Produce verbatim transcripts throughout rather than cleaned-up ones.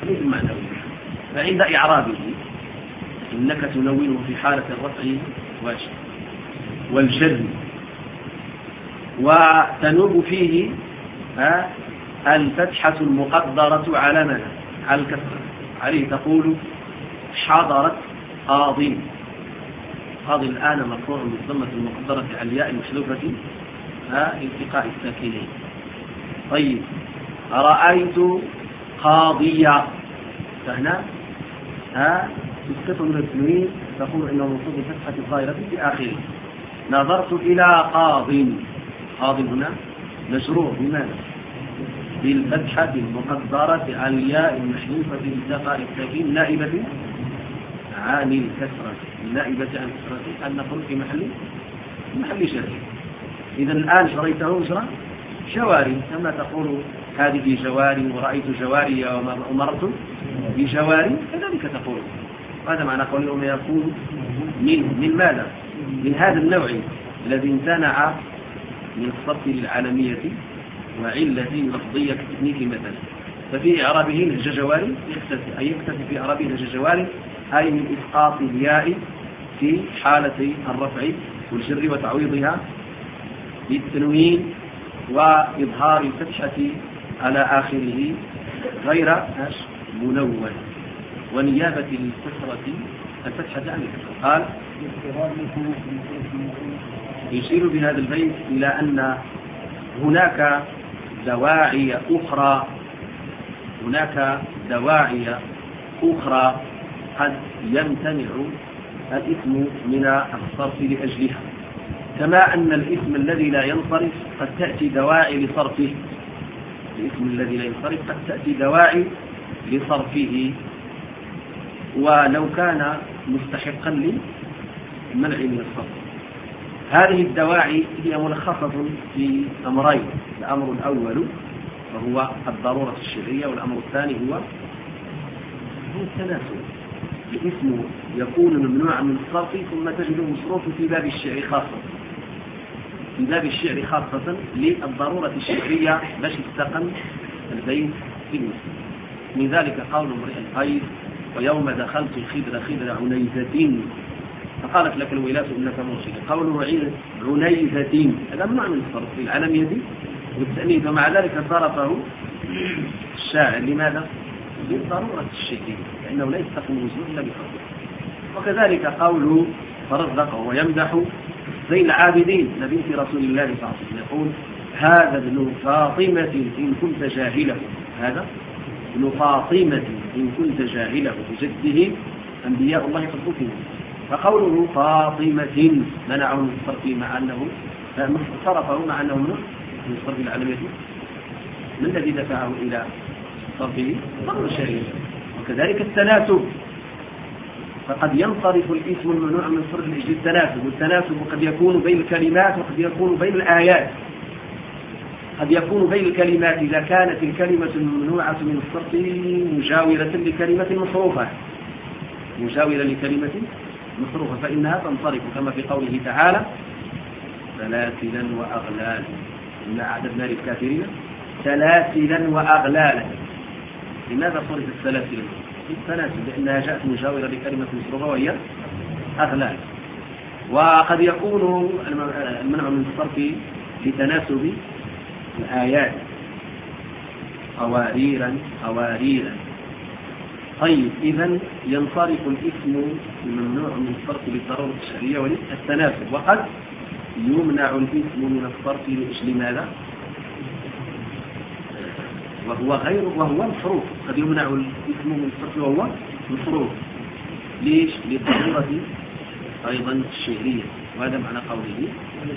التقليد المعنوي. فعند إعرابه إنك تنونه في حالة الرفع والجر، وتنوب فيه الفتحة المقدرة على من؟ على الكسرة. عليه تقول حضرت قاض. قاض الآن مرفوع بالضمة المقدرة على الياء المحذوفة التقاء الساكنين. طيب رأيت قاضية، فهنا ها تسقط من التنوين تقول إنه منصوب بالفتحة الظاهرة في آخره. نظرت إلى قاض. قاض هنا مجرور بماذا؟ بالفتحة المقدرة على الياء المحذوفة التقاء الساكن نائبة عن الكسرة. النائبة عن الكسرة أن نقول في محل محل شر. إذا الآن شريته مجرى جواري، كما تقول هذه جواري ورأيت جواري ومررت بجواري، كذلك تقول. هذا معنى قولهم يكون من من ماذا؟ من هذا النوع الذي امتنع من الصرف للعالمية وعلة لفظية كتكنيك مثلا. ففي إعرابه الجواري يكتفي أي يكتفي في إعرابه الجواري أي من إسقاط الياء في حالة الرفع والجر وتعويضها بالتنوين وإظهار الفتحة على آخره غير منون، ونيابة الكسرة الفتحة عن الكسرة. قال يشير بهذا البيت إلى أن هناك دواعي أخرى هناك دواعي أخرى قد يمتنع الإثم من الصرف لأجلها، كما أن الإثم الذي لا ينصرف قد تأتي دواعي لصرفه. الإثم الذي لا ينصرف قد تأتي دواعي لصرفه، ولو كان مستحقا للمنع من الصرف. هذه الدواعي هي ملخصة في أمرين: الأمر الأول وهو الضرورة الشرعية، والأمر الثاني هو هو التناسل. الاسم يكون ممنوعا من الصرف ثم تجد مصروف في باب الشعر خاصة في باب الشعر خاصة للضرورة الشعرية باش يستقم البيت في المسلم. من ذلك قول امرئ القيس: ويوم دخلت الخدر خدر عنيزة فقالت لك الولاة انك مرشد. قول عنيزة هذا ممنوع من الصرف في العالمية والتأنيث، ومع ذلك صرفه الشاعر. لماذا؟ للضرورة الشعرية، لأنه لا يستقم الوزن إلا بصرفه. وكذلك قوله فرزق ويمدح زين العابدين لبنت رسول الله صلى الله عليه وسلم، يقول: هذا ابن فاطمة إن كنت جاهله. هذا ابن فاطمة إن كنت جاهله، بجده أنبياء الله قد ختموا. فقوله فاطمة منعه من الصرف مع أنه صرفه مع أنه من الصرف العالمية. من الذي دفعه إلى صرفه؟ ضرورة شرعية. وكذلك التناسب، فقد ينصرف الاسم الممنوع من الصرف لأجل التناسب، والتناسب قد يكون بين الكلمات وقد يكون بين الآيات. قد يكون بين الكلمات إذا كانت الكلمة الممنوعة من الصرف مجاورة لكلمة مصروفة مجاورة لكلمة مصروفة فإنها تنصرف، كما في قوله تعالى: سلاسلا وأغلالا إنا أعددنا للكافرين سلاسلا وأغلالا. لماذا صرف السلاسل؟ السلاسل لأنها جاءت مجاورة لكلمة مصروفة وهي أغلال. وقد يكون المنع من الصرف لتناسب الآيات: قواريرا قواريرا. طيب، إذن ينصرف الاسم الممنوع من الصرف للضرورة الشرعية وللتناسب. وقد يمنع الاسم من الصرف لأجل ماذا؟ وهو غير وهو مصروف. قد يمنع الاسم من الصرف وهو مصروف. ليش؟ للضرورة أيضا الشعرية، وهذا معنى قوله: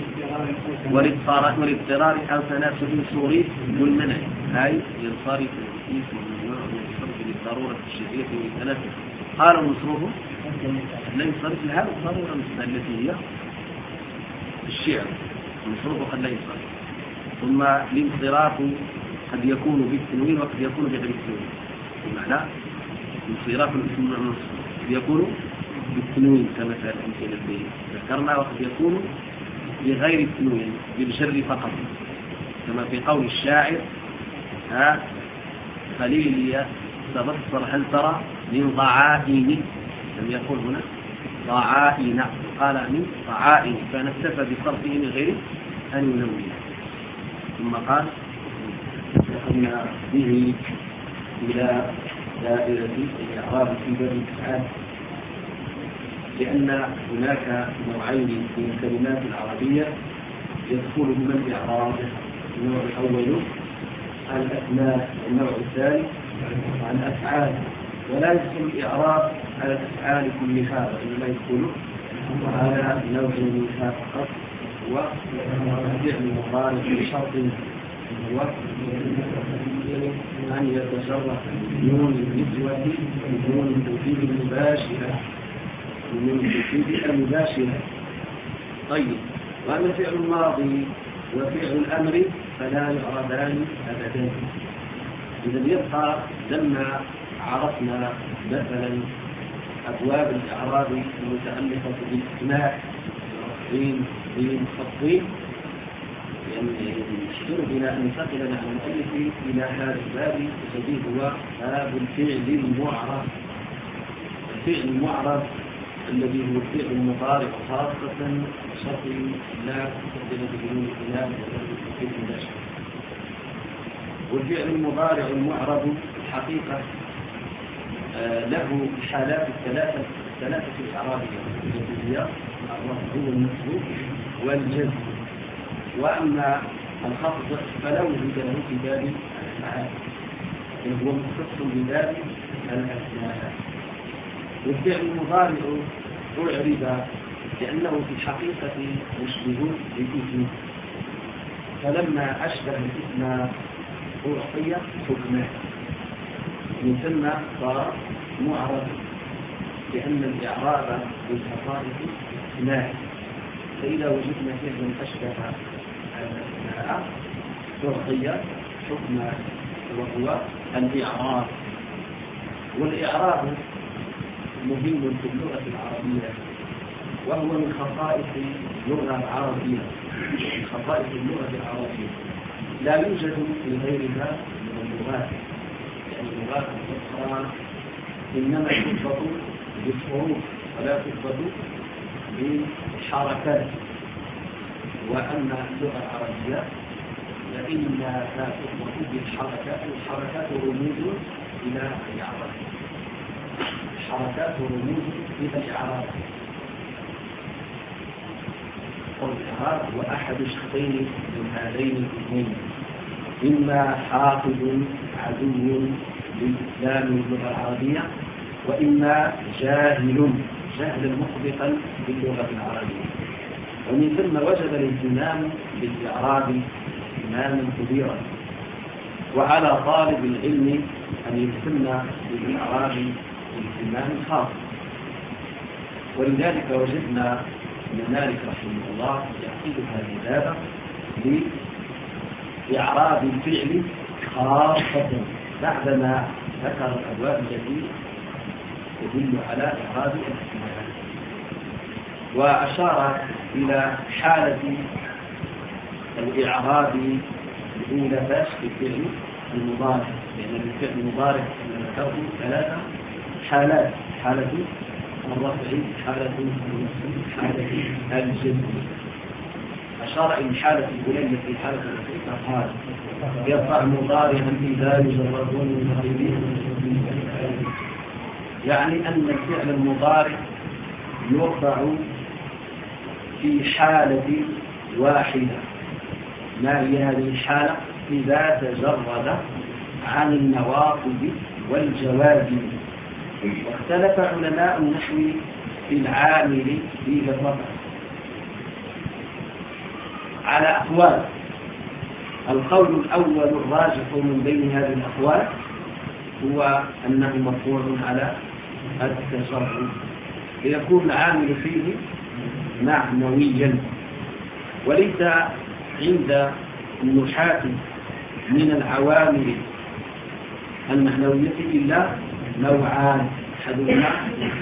والاضطرار أو تناسب صوري والمنع، أي ينصرف الاسم الممنوع من الصرف للضرورة الشعرية والتناسب. قال المصروف لا ينصرف لهذه الضرورة التي هي الشعر، المصروف قد لا ينصرف. ثم الانصراف قد يكون بالتنوين وقد يكون بغير التنوين. بمعنى انصراف الاسم من الصرف قد يكون بالتنوين كما في الأمثلة التي ذكرنا، وقد يكون بغير التنوين بالجر فقط، كما في قول الشاعر: ها خليلي تبصر هل ترى من ضعائن، لم يقول هنا ضعائن، قال من ضعائن، فنكتفى بصرفه من غير أن ينوي. ثم قال دخلنا به إلى دائرة الإعراب في باب الأفعال، لأن هناك نوعين من الكلمات العربية يدخلهما الإعراب. النوع الأول الأسماء، والنوع الثاني الأفعال، ولا يدخل الإعراب على الأفعال كلها، وإنما يدخل على نوع منها فقط، هو الفعل المضارع بشرط هو أن يتصرف نون النسوة نون التوكيد المباشرة، نون التوكيد المباشرة. طيب، وأما الفعل الماضي وفعل الأمر فلا يعربان أبدا. إذا يبقى لما عرفنا مثلا أبواب الإعراب المتعلقة بالأسماء والتفعيل والتفضيل، يعني يشترط بنا أن ننتقل مع المؤلف إلى هذا الباب الذي هو باب الفعل المعرب. الفعل المعرب الذي هو الفعل المضارع خاصة بشرط لا تقدم بدون الكلام ولا المباشر. والفعل المضارع المعرب الحقيقة آه له الحالات الثلاثة الثلاثة الإعرابية التي هي الرفع والنصب والجزم. وأما الخفض فلا وجود له في باب الأفعال، بل هو مختص بباب الأسماء. والفعل المضارع أعرب لأنه في الحقيقة مشبه بالاسم، فلما أشبه الاسم أعطي حكمه يسمى صار معرب، لأن الإعراب بالخصائص اسماء. فإذا وجدنا فعلا أشبه الأسماء أعطي حكمه وهو الإعراب. والإعراب مهم في اللغة العربية، وهو من خصائص اللغة العربية، من خصائص اللغة العربية لا يوجد في غيرها من اللغات. يعني اللغات الأخرى إنما تضبط بالحروف ولا تضبط بالحركات، وأما اللغة العربية فإنها تضبط بالحركات، والحركات رموز إلى الإعراب، الحركات رموز إلى الإعراب. والإعراب هو أحد شقين من هذين الاثنين، إما حافظ عدو للإسلام واللغة العربية، وإما جاهل جهلا محبطا باللغة العربية. ومن ثم وجب الاهتمام بالإعراب اهتماما كبيرا، وعلى طالب العلم أن يهتم بالإعراب اهتمام خاص. ولذلك وجدنا ابن مالك رحمه الله يعقد هذه الباب لإعراب الفعل خاصة بعدما ذكر الأبواب التي تدل على إعراب الأسماء، وأشار إلى حالة الإعراب الأولى فاش في الفعل المضارع، لأن الفعل المضارع ذكره ثلاثة حالات: حالة الرفع، حالة النصب، حالة الجزم. أشار إلى الحالة الأولى التي حالة الرفع فقال يرفع مضارعا إذا يجرد من غيره، يعني أن الفعل المضارع يرفع في حالة واحدة. ما هي هذه الحالة؟ إذا تجرد عن النواقض والجوازم. واختلف علماء النحو في العامل في الرفع على أقوال. القول الأول الراجح من بين هذه الأقوال هو أنه مرفوع على التجرد، ليكون العامل فيه معنويا. وليس عند النحاة من العوامل المعنوية إلا نوعان: أحدهما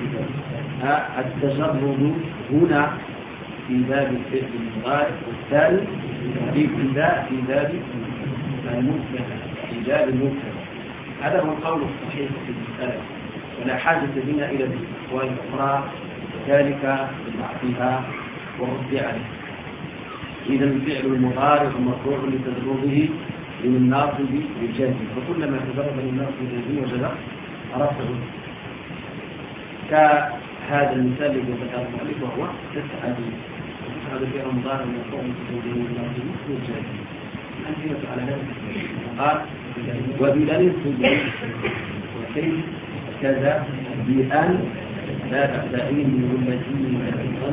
التجرد هنا في باب الفعل المضارع، والثاني في باب المبتدأ في باب المبتدأ. هذا هو القول الصحيح في المسألة، ولا حاجة بنا إلى الأقوال الأخرى ذلك بضعفها والرد عليه. إذا الفعل المضارع مرفوع لتدرجه من الناصب للجازم، فكلما تدرج من الناصب للجازم وجد رفعه. كهذا المثال الذي ذكره المؤلف وهو تسعد تسعد الفعل المضارع مرفوع لتدرجه من الناصب للجازم. الأمثلة على هذا قال وبلن سجن وكيف كذا بأن لا تبتعين والتي أيضا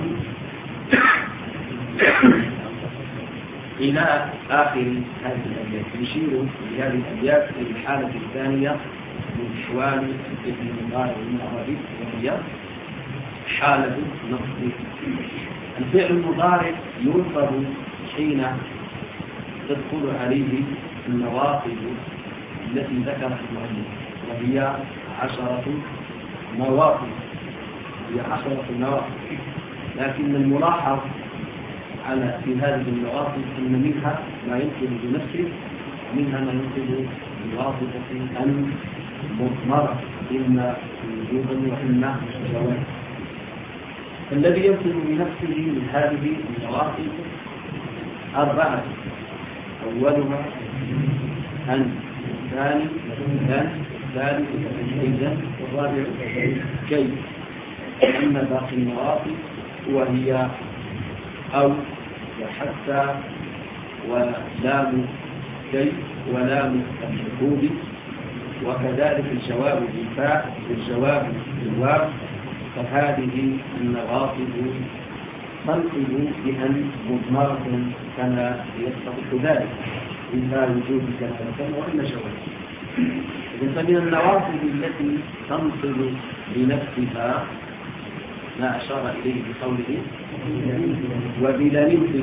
إلى آخر هذه الأبيات. يشير بهذه الأبيات إلى الحالة الثانية من أحوال الاسم المضارع والمعرب، وهي حالة نصب. الفعل المضارع ينصب حين تدخل عليه النواصب التي ذكرها المؤلف، وهي عشرة نواصب هي عشرة نواصب لكن الملاحظ على في هذه النواصب أن منها ما ينصب بنفسه ومنها ما ينصب بواسطة أن مضمرة إما وجوبا وإما جوازا. الذي ينصب بنفسه من هذه النواصب أربعة، أولها أن، الثاني لا، الثالث إذا، والرابع كيف. أما باقي النواصب وهي أو وحتى ولام كيف ولام الشهود، وكذلك الجواب بالفاء والجواب بالواو، فهذه النواصب تنصب بأن مضمرة كما يستطيع ذلك إلا وجود كما وإلا جواز. إذن فمن النواصب التي تنصب بنفسها ما أشار إليه بقوله وبلا ننصب.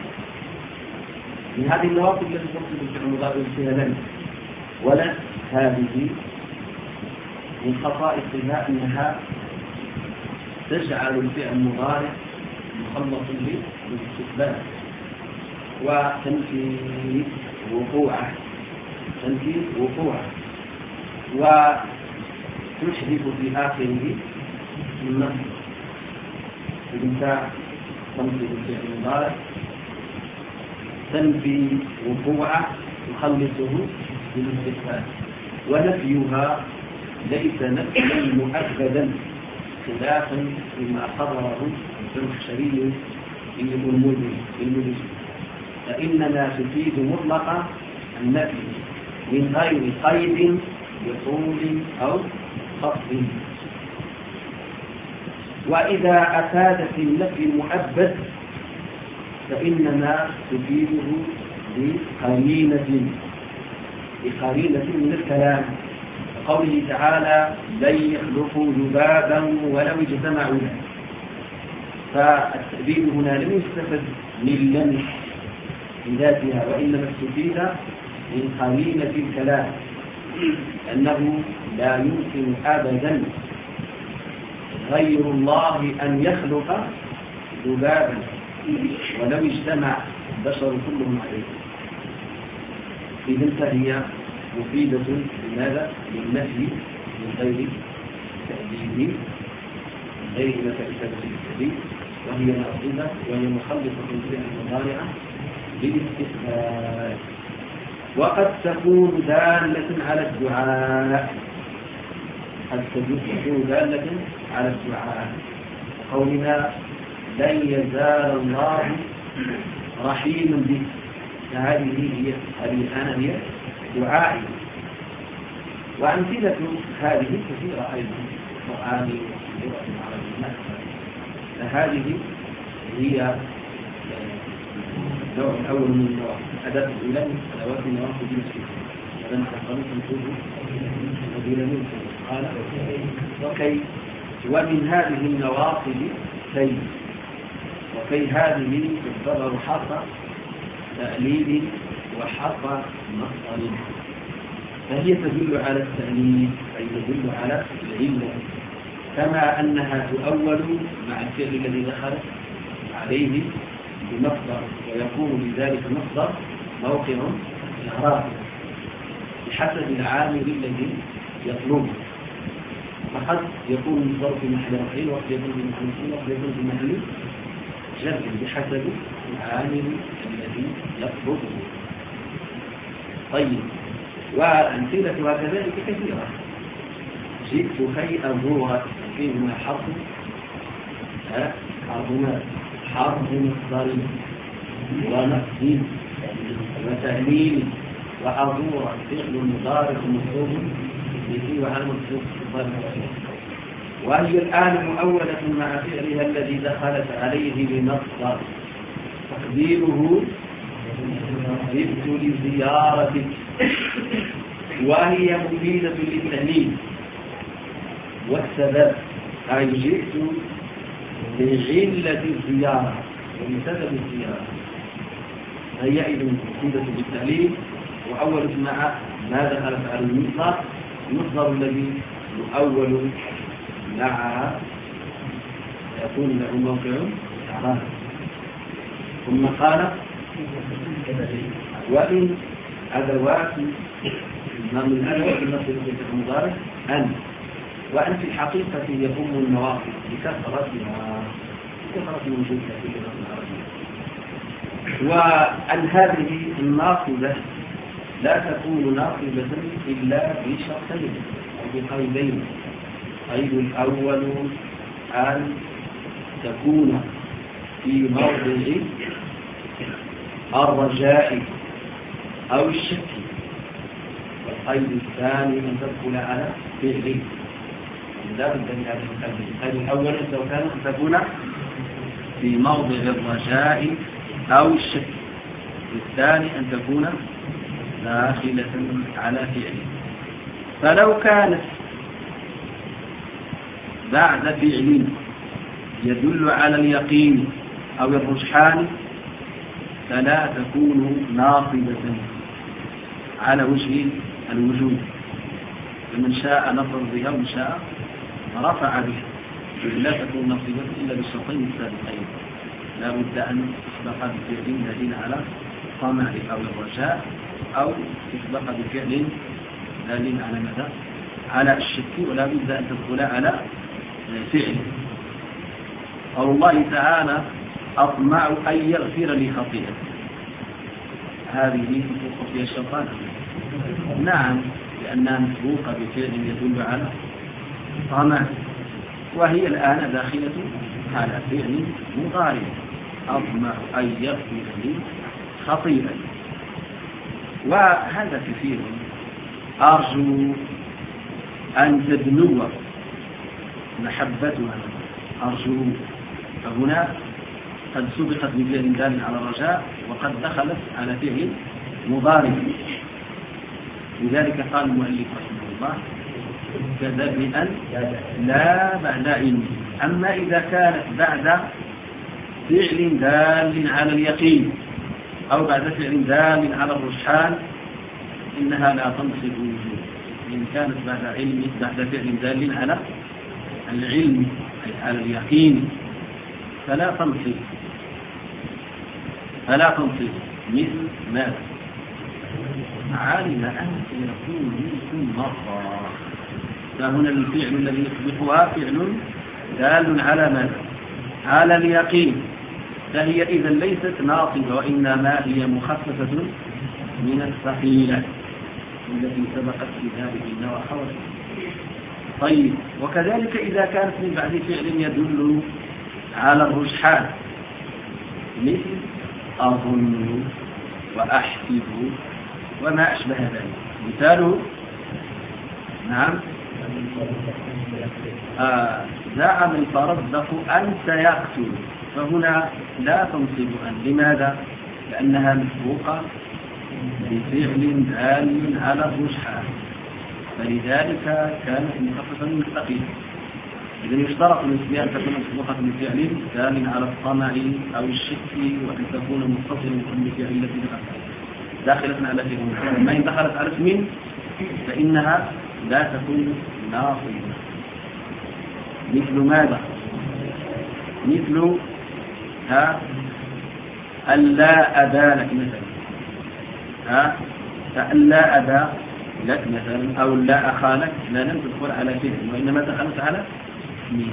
من هذه النواصب التي تنصب الفعل المضارع فيها لن، ولا هذه من خصائصها أنها تجعل الفعل المضارع مخلص بالاستقبال وتنفي وقوعه تنفي وقوعه وتحدث في آخره النصب. إذن تنفي الفعل المضارع تنفي وقوعه تخلصه بالاستقبال، ونفيها ليس نفيا مؤكدا خلافا لما قرره الزمخشري في الملوك، فإننا تفيد مطلقا النفي من غير قيد بطول أو خفض. وإذا أفادت النفي المؤبد فإننا تفيده بقرينة بقرينة من الكلام، قوله تعالى لن يخلقوا ذبابا ولو اجتمعوا له. فالتأبيد هنا لم يستفد من لن ذاتها، وإنما استفيد من قرينة الكلام، أنه لا يمكن أبدا غير الله أن يخلق ذبابا ولو اجتمع البشر كلهم عليه. إذن فهي مفيدة لماذا؟ للنفي من غير تأبيد، من غير إفادة التأبيد، وهي ناقضة وهي مخلصة الفعل المضارع بالاستثناء. وقد تكون دالة على الدعاء قد تكون دالة على الدعاء، قولنا لن يزال الله رحيما به، فهذه هي هذه الآن هي دعائي. وأمثلة هذه كثيرة أيضا في القرآن وفي اللغة العربية، فهذه هي النوع الأول من النواصب. الأداة الأولى من أدوات النواصب المسلمة، فلن تقلوا تنفذوا وبلا ننفذ قال وكي. ومن هذه النواصب كي، وكي هذه تعتبر حرف تأليل وحرف مصدر، فهي تدل على التأليل أي تدل على العلة، كما أنها تؤول مع الفعل الذي دخل عليه بمصدر، ويكون بذلك المصدر موقع الإعراب. بحسب العامل الذي يطلبه. فقد يكون المصدر في محل رفع وقد يكون في محل نصب وقد يكون في محل جر بحسب العامل الذي يطلبه. طيب، وأمثلتها كذلك كثيرة. جئت كي أزور فيهما حرف حرف حرف مصدر ونفس وتأمين وأزور فعل مضارع مصروف به وعلى مصروف وهي الآن مؤولة مع فعلها الذي دخلت عليه بمصدر تقديره جئت لزيارتك، وهي مفيدة للتأمين والسبب، أي جئت لعلة الزيارة ومسبب الزيارة، هي إذا مفيدة للتأمين وأول مع ما دخلت على المصدر المصدر الذي يؤول معها يكون له موقع إعراب. ثم قال وإن أدوات من أدوات النصب في المضارع أن، وأن في الحقيقة يقوم النواصب بكثرتها بكثرة وجودها في اللغة العربية. وأن هذه الناصبة لا تكون ناصبة إلا بشرطين أو بقيدين. القيد الأول أن تكون في موضع الرجاء أو الشك، والقيد الثاني أن تدخل على فعل. لا بد من هذه القيد. القيد الأول لو كان أن تكون في موضع الرجاء أو الشك، والثاني أن تكون داخلة على فعل. فلو كانت بعد فعل يدل على اليقين أو الرجحان فلا تكون ناصبة على وجه الوجود، فمن شاء نصر بها ومن شاء رفع بها، لا تكون ناصبة إلا بالشرطين السابقين. لا بد أن تسبق بفعل دليل على الطمع أو الرجاء، أو تسبق بفعل دليل على ماذا؟ على الشك، ولا بد أن تدخل على فعل. قول الله تعالى أطمع أن يغفر لي خطيئتي، هذه مسبوقة فيها الشيطان؟ نعم، لأنها مسبوقة بفعل يدل على طمع، وهي الآن داخلة على فعل مضارع أطمع أن يغفر لي خطيئتي. وهذا كثير. أرجو أن تدنو محبتها، أرجو، فهنا قد سبقت بفعل دال على الرجاء وقد دخلت على فعل مضارع. لذلك قال المؤلف رحمه الله كذا بأن لا بعد علم. أما إذا كانت بعد فعل دال على اليقين أو بعد فعل دال على الرجحان إنها لا تنصب وجود. إن كانت بعد علم بعد فعل دال على العلم أي على اليقين فلا تنصب فلا تنصب مثل ماذا؟ علم أن سيكون منكم مرضى، فهنا الفعل الذي يسبقها فعل دال على ماذا؟ على اليقين، فهي إذا ليست ناصبة وإنما هي مخففة من الثقيلة التي سبقت في هذه النوع حوالي. طيب، وكذلك إذا كانت من بعد فعل يدل على الرجحان مثل أظن وأحسب وما أشبه ذلك. مثاله نعم آه زعم الفرزدق أنت يقتل، فهنا لا تنصب أن. لماذا؟ لأنها مسبوقة بفعل دال على الرجحان، فلذلك كانت مخففة من الثقيل. إذا يشترط النسبية أن تكون مسبوقة بفعل دال على الطمع أو الشك، وأن تكون متصلة بفعل التي داخلة على فعل. ما إن دخلت على اسم فإنها لا تكون ناصبة. مثل ماذا؟ مثل ها ألا أبا لك مثلا، ها فألا أبا لك مثلا، أو لا أخا لك، لا لم تدخل على فعل وإنما دخلت على مين.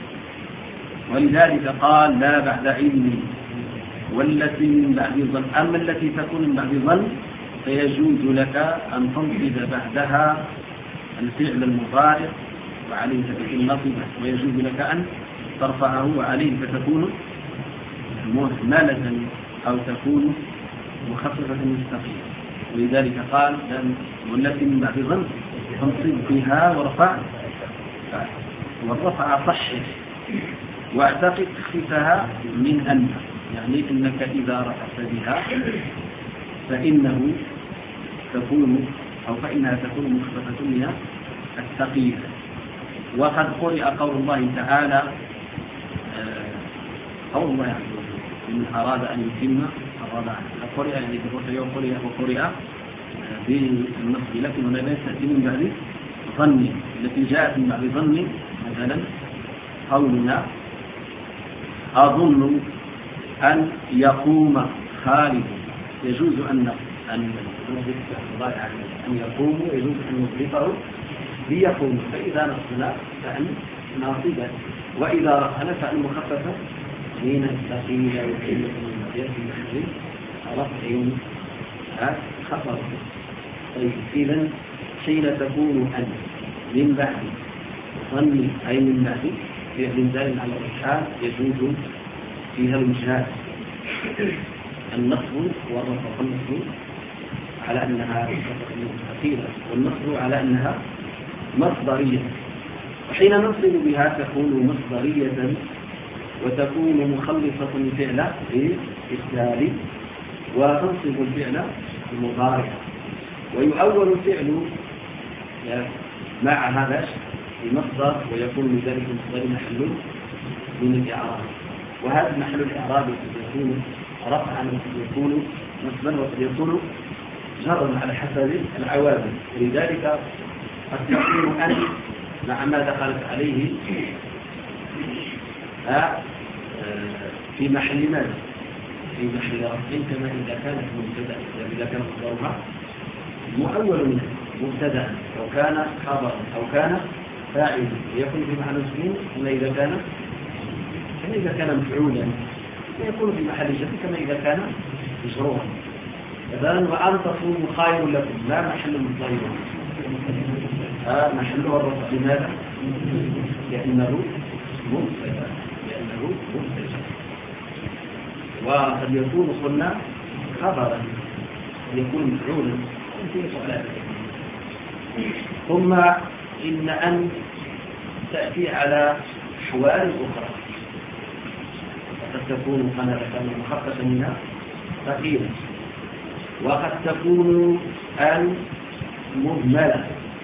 ولذلك قال لا بعد علم والتي من بعد ظن. أما التي تكون من بعد ظن فيجوز لك أن تنصب بعدها الفعل المضارع وعليه فتكون نصبة، ويجوز لك أن ترفعه وعليه فتكون مهملة أو تكون مخففة مستقيمة. ولذلك قال والتي من بعد ظن تنصب بها ورفع، والرفع صحح واعتقد خفها من أن، يعني إنك إذا رفعت بها فإنه تكون أو فإنها تكون مخففة من الثقيلة. وقد قرئ قول الله تعالى قول الله عز وجل إن أراد أن يتم أراد أن قرئ يعني تقرئ وقرئ وقرئ بالنصب، لكن هنا ليس تأتي من بعد ظن. التي جاءت من بعد ظن مثلا قولنا أظن أن يقوم خالد، يجوز أن أن أن يقوم يجوز أن نطلقه ليقوم، فإذا نصبنا فأن ناصبا، وإذا رفعنا فأن مخففة من الثقيلة وقلة من المقياس في محل رفع خفر. طيب إذا حين تكون أن من بعد ظن أي من بعد فعل دال على الإلحاد يجوز فيها المجاز النصب والرفع. النصب على أنها ثقيلة والنصب على أنها مصدرية، وحين ننصب بها تكون مصدرية وتكون مخلصة الفعل بالإسهال وتنصب الفعل المضارع، ويؤول الفعل مع هذا المصدر ويكون لذلك المصدر محل من الإعراب، وهذا محل الإعراب يكون رفعا وقد يكون نصبا وقد يكون جرا على حسب العوامل. ولذلك قد تكون أن مع ما دخلت عليه في محل ماذا؟ في محل رفع كما إذا كانت مبتدأ، إذا كان مصدرها مؤول منه مبتدأ أو كان خبرا أو كان فاعل يكون في محل مسلم، كما إذا كان كما إذا كان مفعولا يكون في محل جر كما إذا كان مجرورا. إذن وأن تصوموا خير لكم لا محل مصدر آه محله الرفع. لماذا؟ لأنه مبتدأ لأنه مبتدأ وقد يكون قلنا خبرا قد يكون مفعولا. ثم إن أن تأتي على أحوال أخرى، قد تكون كما ذكرنا مخففة منها ثقيلة، وقد تكون أن مهملة،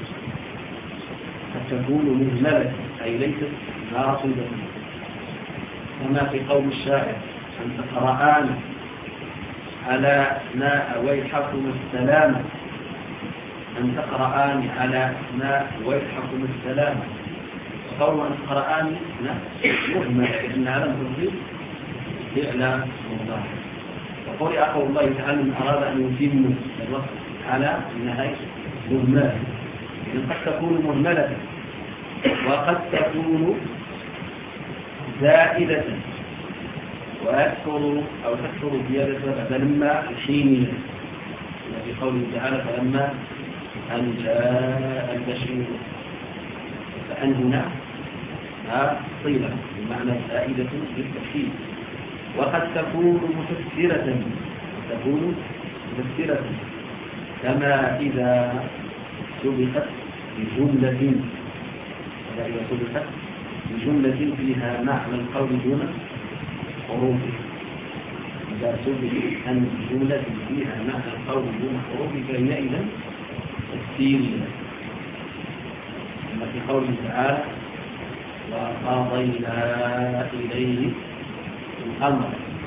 قد تكون مهملة أي ليست ناصبة، كما في قول الشاعر أن تقرآن على ماء ويحكم السلامة، أن تقرآن على ماء ويحكم السلامة. قول أن تقرآن مهمة لأنها لم تصيب فعل مضارع. وقول قول الله تعالى من أراد أن يتم الوصف على أنها مهملة، إذن قد تكون مهملة وقد تكون زائدة ويكثر أو تكثر زيادة بعد لما الحينية، في قوله تعالى فلما أن جاء البشير، فأن هنا صيغة بمعنى زائدة للتأكيد. وقد تكون مفسرة تكون مفسرة كما إذا سبقت بجملة كما إذا سبقت بجملة فيها معنى القول دون حروفه. إذا سبقت أن جملة فيها معنى القول دون حروفه فحينئذ تفسيرية، كما في قوله تعالى وقضينا إليه الأمر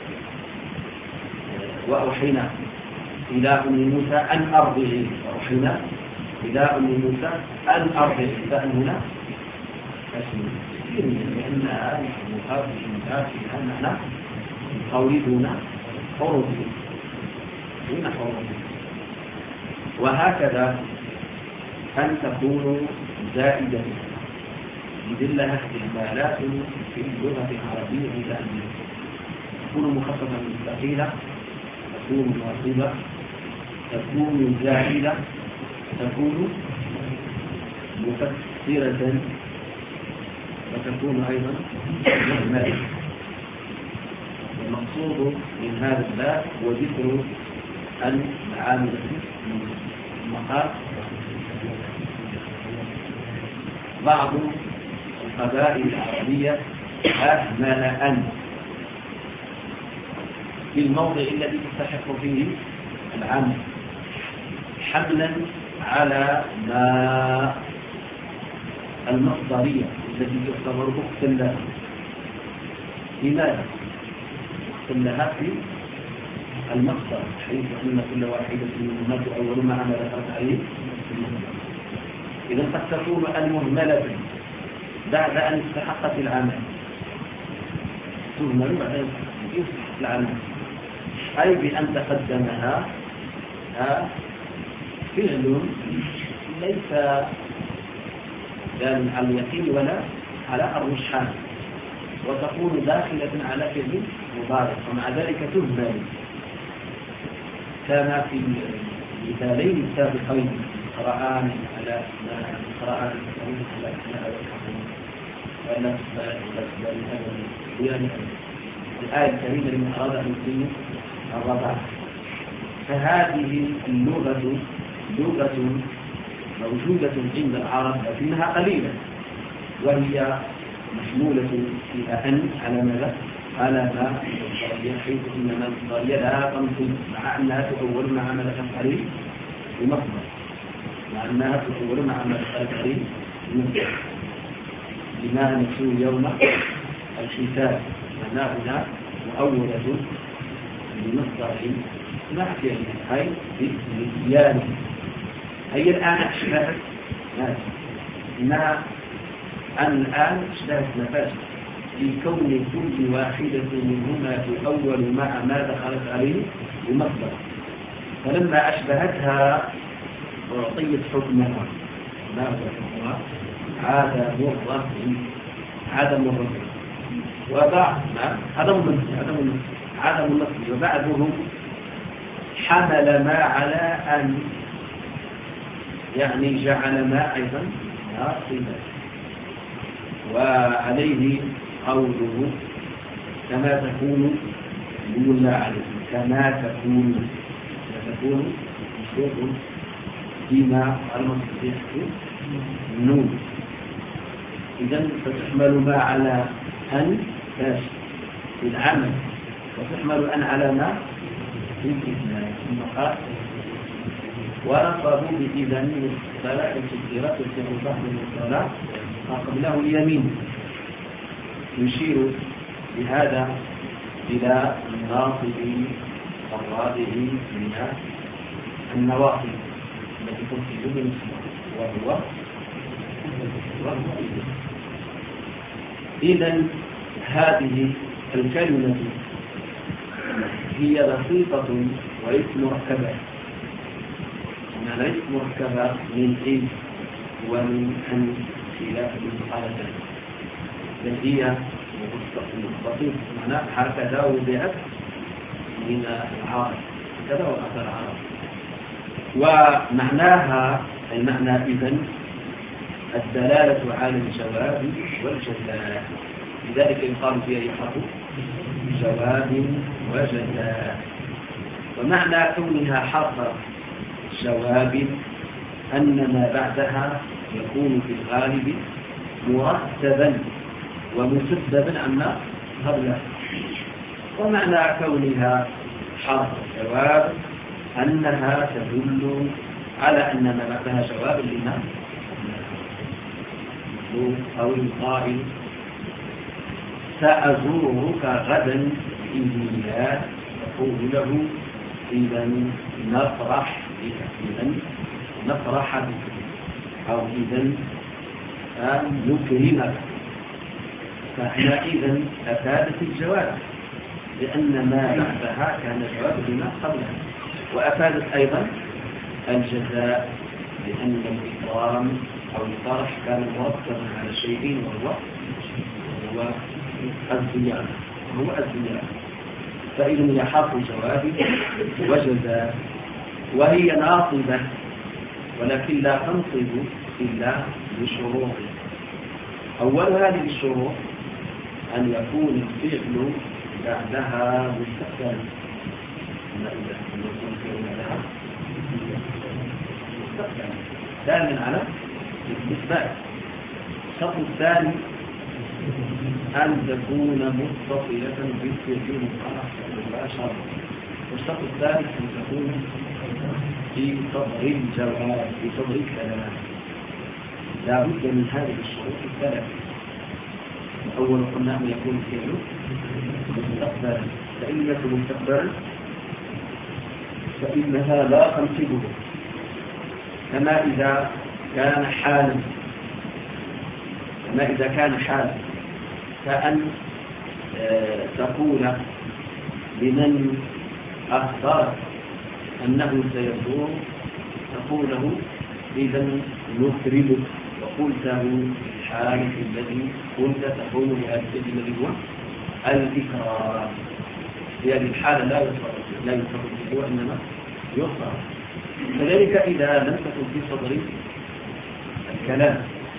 وأوحينا إلى أم موسى أن أرضعيه، وأوحينا إلى أم موسى أن أرضعيه، فأن هنا تفسيرية لأنها مخالفة فيها معنى القول دون حروفه دون حروفه. وهكذا أن تكون زائدة يدلها استعمالات في اللغة العربية إلى أن تكون مخففة من ثقيلة، تكون ناصبة، تكون زائدة، تكون مفسرة، وتكون أيضا مهملة. المقصود من هذا الباب هو ذكر المعامل المقال. بعض القبائل العربية أهمل أن في الموضع الذي تستحق فيه العمل حملا على ما المصدرية التي تعتبر أختا لها. لماذا؟ أختا لها في المصدر، حيث أن كل واحدة منهما تؤول مع ما ذكرت عليه. إذا قد تكون المهملة بعد أن استحقت العمل، تهمل بعد أن استحقت العمل، أي بأن تقدمها فعل ليس دال على اليقين ولا على الرجحان، وتكون داخلة على فعل مضارع، ومع ذلك تهمل، كما في المثالين السابقين قرآن على قرآن على ولا الآية الكريمة لمن أراد أن يتم الرضاعة. فهذه اللغة لغة موجودة عند العرب لكنها قليلة، وهي محمولة فيها أن على ماذا؟ على ما حيث إنما الضرية لا تنصب، مع أنها تؤول مع ما ذكرت عليه بمصدر، مع أنها تؤول مع ما ذكرت عليه بمصدر. لما نسوا يوم الحساب، معناه هنا مؤولة بمصدر مع فعل، أي بالزيادة. هي الآن اشتهت إنها الآن اشتهت نفسها لكون كل واحدة منهما تؤول مع ما دخلت عليه بمصدر، فلما أشبهتها أعطيت حكمها. ما هو حكمها؟ عاد مرة عدم الرفع، وبعد عدم النصب عدم النصب عدم النصب وبعضهم حمل ما على أن، يعني جعل ما أيضا ناصبا. وعليه قوله كما تكون يقول الله عليه كما تكون تكون مشروط بما المصدر النون. إذن فتحمل ما على أن في العمل، وتحمل أن على ما في الإثناء. ورفضوا بإذن الصلاة والتذكيرات والتنظيف من الصلاة ما قبله اليمين، يشير بهذا إلى الناصب الرابع من النواصب التي تفسد بالنسبة، وهو إذن هذه الكلمة هي بسيطة وليست مركبة، أنها ليست مركبة من إن ومن أن خلاف المقالة، بل هي بسيطة معناها هكذا وضعت من العرب، هكذا وضعت العرب. ومعناها المعنى إذن الدلالة على الجواب والجزاء، لذلك يقال فيها يحق جواب وجزاء. ومعنى كونها حرف جواب أن ما بعدها يكون في الغالب مرتبا ومسببا عما قبله. ومعنى كونها حرف جواب أنها تدل على أن ما بعدها جواب لما أو القائل سأزورك غدا بإذن الله، تقول له إذا نفرح بك، إذا نفرح بك، أو إذا نكرمك. فحينئذ أفادت الجواب لأن ما بعدها كان جواب لما قبلها، وأفادت أيضا الجزاء لأن الإكرام أو الفرح كان مرتبا على شيئين، وهو هو الزيادة هو الزيادة فإذن يحق جوابي وجزاء، وهي ناصبة ولكن لا تنصب إلا بشروط. أول هذه الشروط أن يكون الفعل بعدها مستقبلا. إذا يكون الفعل بعدها مستقبلا دالا على الإثبات. الشرط الثاني أن تكون متصلة بالفعل المضارع مباشرة. والشرط الثالث أن تكون في صدر الجواب في صدر الكلام. لا بد من هذه الشروط الثلاث. الأول قلنا أن يكون الفعل مستقبلا، فإن يكن مستقبلا فإنها لا تنصبه، كما إذا كان حالا كما إذا كان حالا كأن آه تقول لمن أخبر أنه سيزور، تقول له إذا نكرمك، وقلته في الحال الذي كنت تقول بهذا الذي هو الإكرام. في هذه الحالة لا يصرف لا يصرف به وإنما يصرف. كذلك إذا لم تكن في صدر الكلام،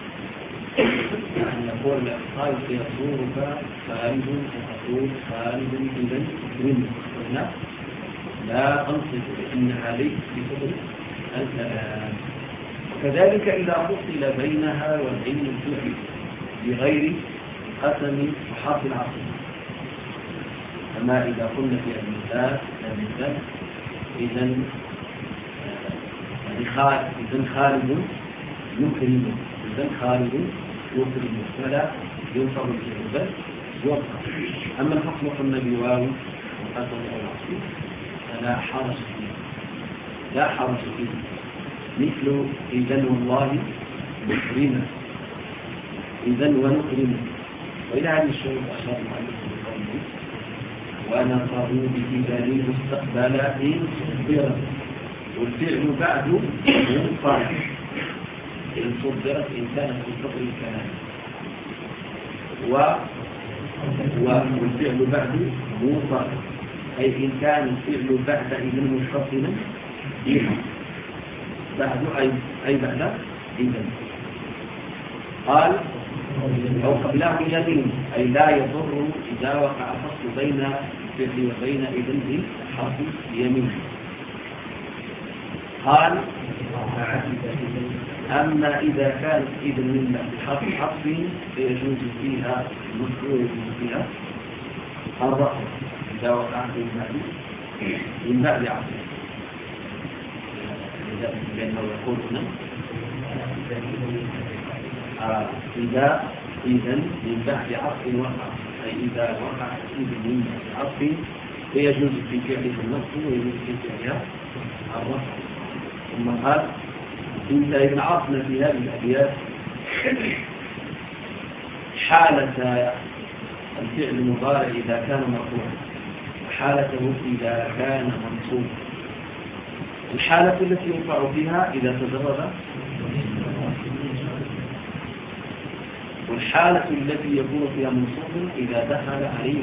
يعني يقول الأخطاء سيزورك خالد فتقول خالد إذا أكرمك، هنا لا تنصف لأنها ليست في صدر الكلام. وكذلك إذا فصل بينها والعلم الفعل بغير قسم وحرف العصر، كما إذا قلنا في المثال المثال إذا إذا خالد يكرم إذا خالد يكرم فلا ينصر الفعل بل يوقع. أما الحكم قلنا بواو وقسم أو العصر فلا حرج فيه لا حرج فيه مثل إذن والله نكرمه إذن ونكرمه. وإلى هذه الشروط أشار المؤلف بقوله ونصروا بإذن مستقبل إن صدرت، والفعل بعد منصرف إن صدرت إن كانت في صدر الكلام، والفعل بعد منصرف أي إن كان الفعل بعد إذن متصلا بها بعد أي أي بعد إذن. قال أو قبله يمين أي لا يضر إذا وقع فصل بين الفعل وبين إذن بحرف يمين. قال أما إذا كانت إذن من بحرف حرف فيجوز فيها المذكور فيها الرفع إذا وقع من بعد عصر، لأنه يقول هنا آه إذا إذن من بعد عصر وقع، أي إذا وقع إذن من بعد عصر فيجوز في فعله النصب ويجوز في فعلها الرفع. ثم قال إنت إذن عرفنا في هذه الأبيات حالة الفعل المضارع إذا كان مرفوعا وحالته إذا كان منصوبا. الحالة التي يرفع فيها إذا تجرد، والحالة التي يكون فيها منصوب إذا دخل عليه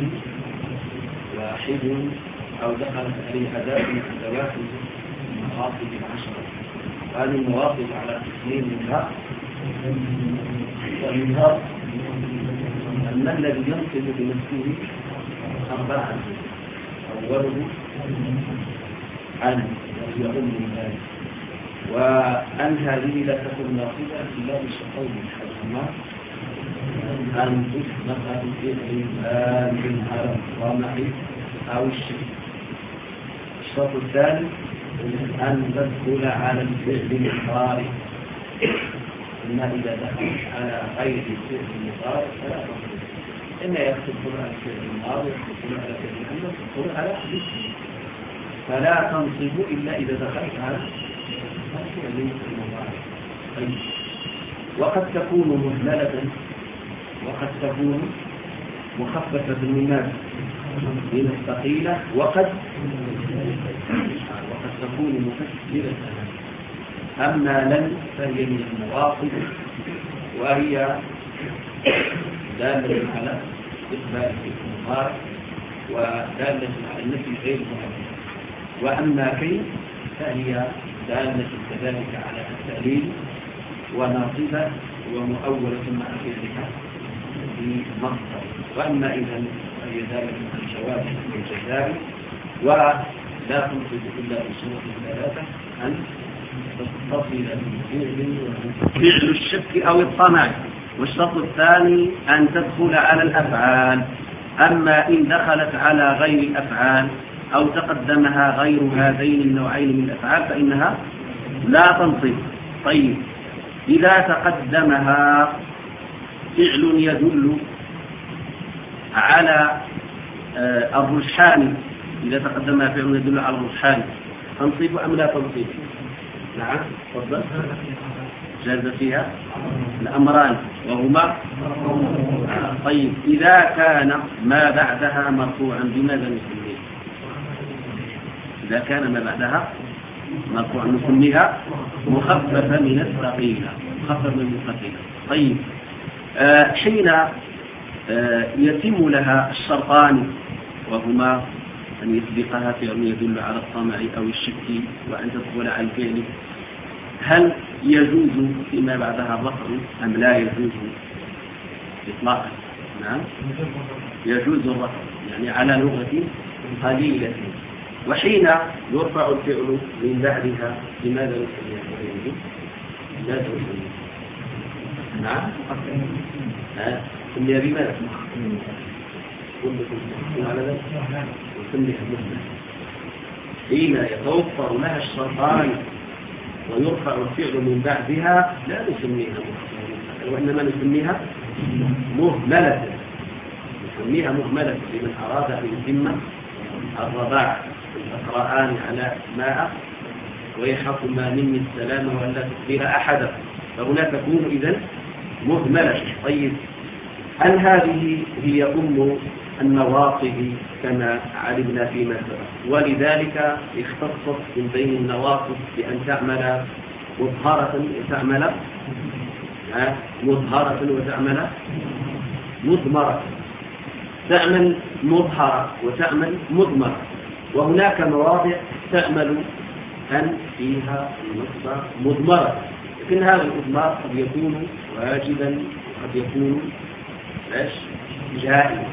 واحد أو دخلت عليه أداة من أدوات المواصف العشرة. هذه المواصف على قسمين منها ومنها أن الذي ينصب بنفسه أربعة، أوله عن وهي أم ذلك، وأن هذه لا تكون ناصبة إلا بشرطين حسما أن تسبق بفعل بالهرم الطمع أو الشرك. الشرط الثاني أن تدخل على الفعل المضارع، إما إذا دخلت على غير الفعل المضارع فلا تدخل، إما يدخل على الفعل الماضي يدخل على الفعل الأمر يدخل على حديثه، فلا تنصب إلا إذا دخلت على الفعل المضارع. طيب. وقد تكون مهملة وقد تكون مخففة من ماذا؟ من الثقيلة، وقد وقد تكون مكسرة أما لن فهي من النواصب وهي دالة على إثبات المضارع ودالة على النفي غير مؤكد. وأما كي فهي دالة كذلك على التأليل وناصبة ومؤولة مع فعلها بمصدر. وأما إذا فهي دالة على الجواب والجزاء ولا تنصب إلا بصورة ثلاثة أن تتصل بالفعل فعل الشك أو الطمع. والشرط الثاني أن تدخل على الأفعال. أما إن دخلت على غير الأفعال أو تقدمها غير هذين النوعين من الأفعال فإنها لا تنصب. طيب إذا تقدمها فعل يدل على الرجحان، إذا تقدمها فعل يدل على الرجحان تنصب أم لا تنصب؟ نعم تفضل. جاز فيها الأمران وهما طيب إذا كان ما بعدها مرفوعا بماذا نسميه؟ إذا كان ما بعدها مرفوعا نسميها مخففة من الثقيلة، مخففة من الثقيلة. طيب آه حين آه يتم لها الشرطان وهما أن يسبقها فعل يدل على الطمع أو الشك وأن تدخل على الفعل، هل يجوز فيما بعدها الرفع أم لا يجوز إطلاقا؟ نعم يجوز الرفع يعني على لغة قليلة. وحين يرفع الفعل من بعدها لماذا نسميها؟ لا تسميها. نعم سميها بماذا؟ كلكم على ذلك وسميها مثلا حين يتوفر لها الشرطان ويرفع الفعل من بعدها لا نسميها مخففة وإنما نسميها مهملة. نسميها مهملة لمن أراد أن يتم الرضاع الأقرآن على ماء ويحق ما مني السلام ولا تخبر أحدا، فهنا تكون إذن مهملة. طيب هل هذه هي أم النواصب كما علمنا فيما سبق؟ ولذلك اختصت من بين النواصب بأن تعمل مظهرة وتعمل مظهرة وتعمل مضمرة، تعمل مظهرة وتعمل مضمرة. وهناك مواضع تعمل أن فيها النصب مضمرة، لكن هذا الإضمار قد يكون واجبا وقد يكون جائزا.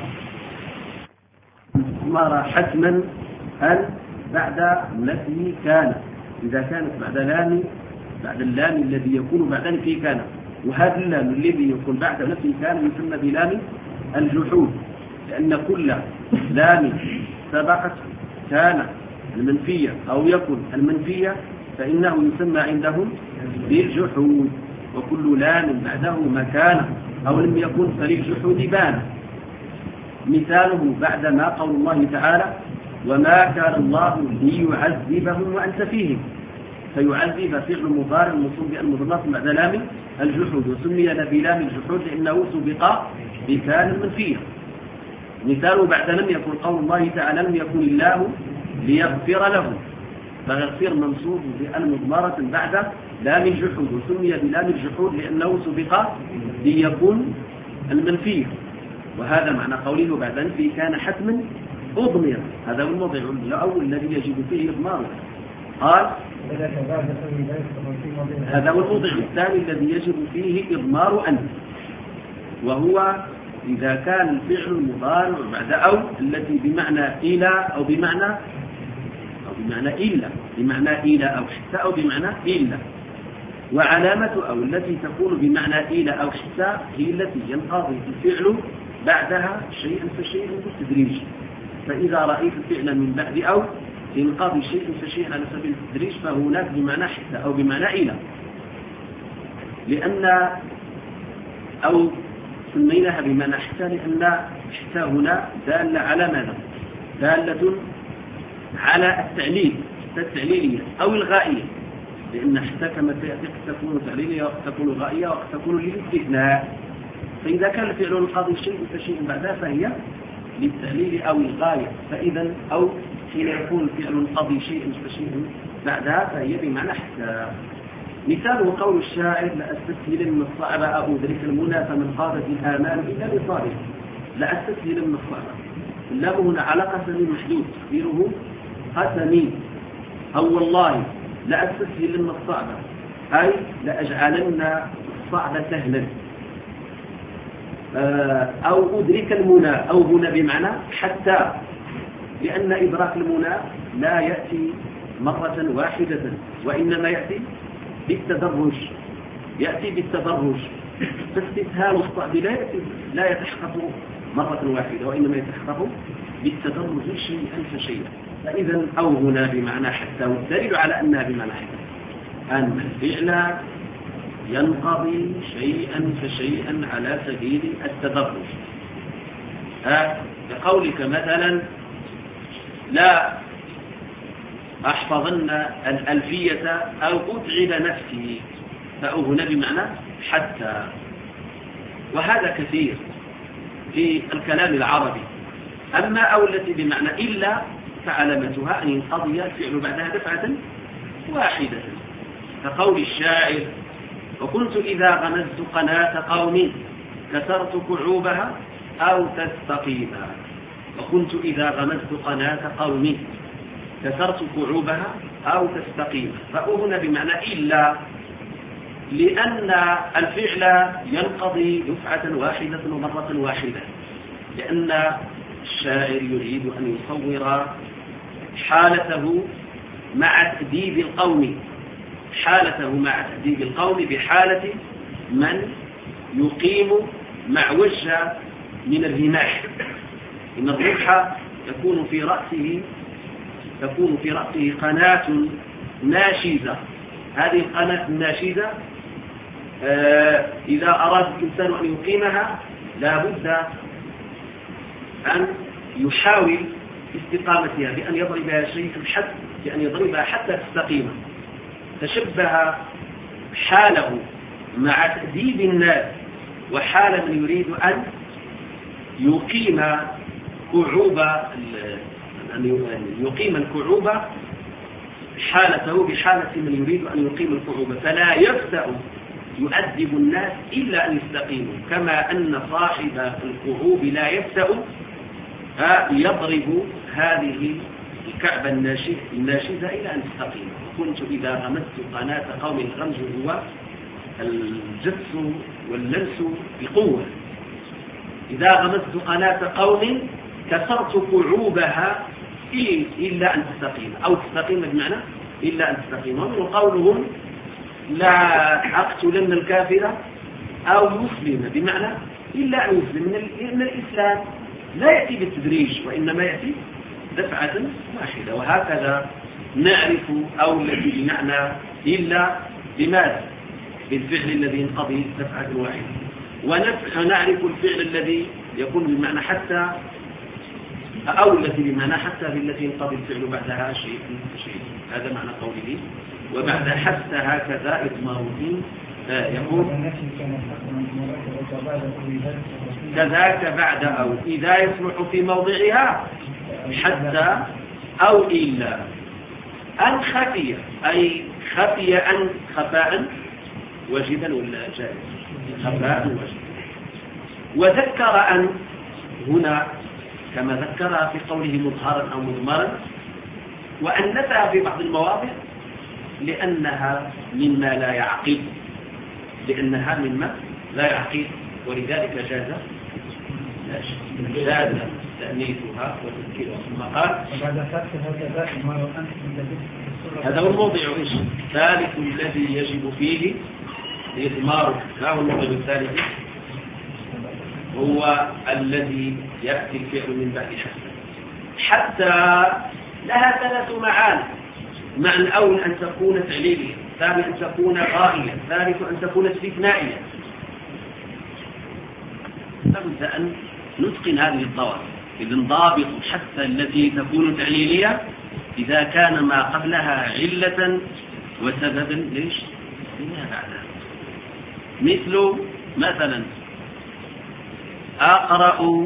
مضمرة حتما هل بعد نفي كان، إذا كانت بعد لام بعد اللام الذي يكون بعد نفي كان، وهذا اللام الذي يكون بعد نفي كان يسمى بلام الجحود، لأن كل لام سبقت كان المنفية أو يكن المنفية فإنه يسمى عندهم بالجحود، وكل لام بعده مكان أو لم يكن فللجحود بان. مثاله بعدما قول الله تعالى وما كان الله ليعذبهم وأنت فيهم، فيعذب فعل مضارع منصوب بالمضمرة بعد لام الجحود، وسمي بلام الجحود لأنه سبق بكان المنفية. مثاله بعد لم يكن قول الله تعالى لم يكن الله ليغفر له، فيغفر منصوب بالمضمرة بعد لام الجحود، وسمي بلام الجحود لأنه سبق ليكون المنفية. وهذا معنى قوله بعد نفي كان حتما أضمر. هذا هو الموضع الأول الذي يجب فيه إضماره. قال هذا هو الموضع الثاني الذي يجب فيه إضمار أن، وهو إذا كان الفعل المضارع بعد أو التي بمعنى إلى أو بمعنى أو بمعنى إلا، بمعنى إلى أو حتى أو بمعنى إلا. وعلامة أو التي تكون بمعنى إلى أو حتى هي التي ينقضي الفعل بعدها شيئا فشيئا بالتدريج. فإذا رأيت الفعل من بعد أو ينقضي شيئا فشيئا على سبيل التدريج فهناك بمعنى حتى أو بمعنى إلى، لأن أو سميناها بمعنى حتى لأن حتى هنا دالة على ماذا؟ دالة على التعليل، حتى التعليلية أو الغائية، لأن حتى كما سيأتي قد تكون تعليلية وقد تكون غائية وقد تكون للاستثناء. فإذا كان الفعل ينقضي شيء فشيء بعدها فهي للتعليل أو الغاية. فإذا أو حين يكون الفعل ينقضي شيء فشيء بعدها فهي بمعنى حتى. مثاله قول الشاعر: لأستسهلن الصعب أو أدرك المنى فمن قادت الآمال إلا بصالح. لأستسهلن الصعب، اللام هنا على قسم محدود تقديره قسمي، أو والله لأستسهلن الصعب أي لأجعلن الصعب سهلا، أو أدرك المنى، أو هنا بمعنى حتى، لأن إدراك المنى لا يأتي مرة واحدة وإنما يأتي بالتدرج، يأتي بالتدرج. فاستسهال الصعب لا يأتي لا يتحقق مرة واحدة وإنما يتحقق بالتدرج شيئا فشيئا. فإذا أو هنا بمعنى حتى، والدليل على أنها بمعنى حتى أن الفعل ينقضي شيئا فشيئا على سبيل التدرج. كقولك مثلا: لا أحفظن الألفية أو أتعب نفسي، فأو هنا بمعنى حتى. وهذا كثير في الكلام العربي. أما أو التي بمعنى إلا فعلامتها أن ينقضي الفعل بعدها دفعة واحدة، كقول الشاعر: وكنت إذا غمزت قناة قوم كسرت كعوبها أو تستقيما. وكنت إذا غمزت قناة قوم كسرت كعوبها أو تستقيما. فهنا بمعنى إلا، لأن الفعل ينقضي دفعة واحدة ومرة واحدة، لأن الشاعر يريد أن يصور حالته مع تأديب القوم، حالته مع تأديب القوم بحالة من يقيم معوجة من الرماح. إن الرمح يكون في رأسه تكون في رأسه قناة ناشزة. هذه القناة الناشزة آه إذا أراد الإنسان أن يقيمها لا بد أن يحاول استقامتها بأن يضربها شيء في الحد، بأن يضربها حتى تستقيم. تشبه حاله مع تأديب الناس وحال من يريد أن يقيم كعوب أن يقيم الكعوب، حالته بحالة من يريد أن يقيم الكعوب، فلا يبدأ يؤدب الناس إلا أن يستقيموا، كما أن صاحب الكعوب لا يبدأ يضرب هذه الكعبة الناشزة إلى أن تستقيم. كنت إذا غمست قناة قوم، الغمز هو الجس واللمس بقوة. إذا غمست قناة قوم كسرت كعوبها إلا أن تستقيم، أو تستقيم بمعنى إلا أن تستقيم. ومن قولهم: لا أقتلن الكافر أو مسلم، بمعنى إلا أن يسلم، لأن الإسلام لا يأتي بالتدريج وإنما يأتي دفعة واحدة. وهكذا نعرف أو الذي بمعنى إلا بماذا؟ بالفعل الذي ينقضي دفعة واحدة. ونعرف الفعل الذي يكون بمعنى حتى أو التي بمعنى حتى بالتي ينقضي الفعل بعدها شيء شيء. هذا معنى قوله: وبعد حتى هكذا إضماره يقول كذاك بعد أو إذا يصلح في موضعها حتى أو إلا. أن خفي أي خفي أن خفاء واجبا ولا جائز؟ خفاء واجبا. وذكر أن هنا كما ذكرها في قوله مظهرا أو مضمرا، وأنثها في بعض المواضع لأنها مما لا يعقل، لأنها مما لا يعقل، ولذلك جاز جاز تأنيثها وتذكيرها. ثم قال: هذا هو الموضع إيش؟ الثالث الذي يجب فيه الإضمار. ما هو الموضع الثالث؟ هو الذي يأتي الفعل من بعد حتى. حتى لها ثلاث معاني: معنى أول أن تكون تعليلية، ثاني أن تكون غائية، ثالث أن تكون استثنائية. لابد أن نتقن هذه الضوابط. إذن ضابط حتى التي تكون تعليلية إذا كان ما قبلها علة وسببا ليش لما بعدها. مثل مثلا أقرأ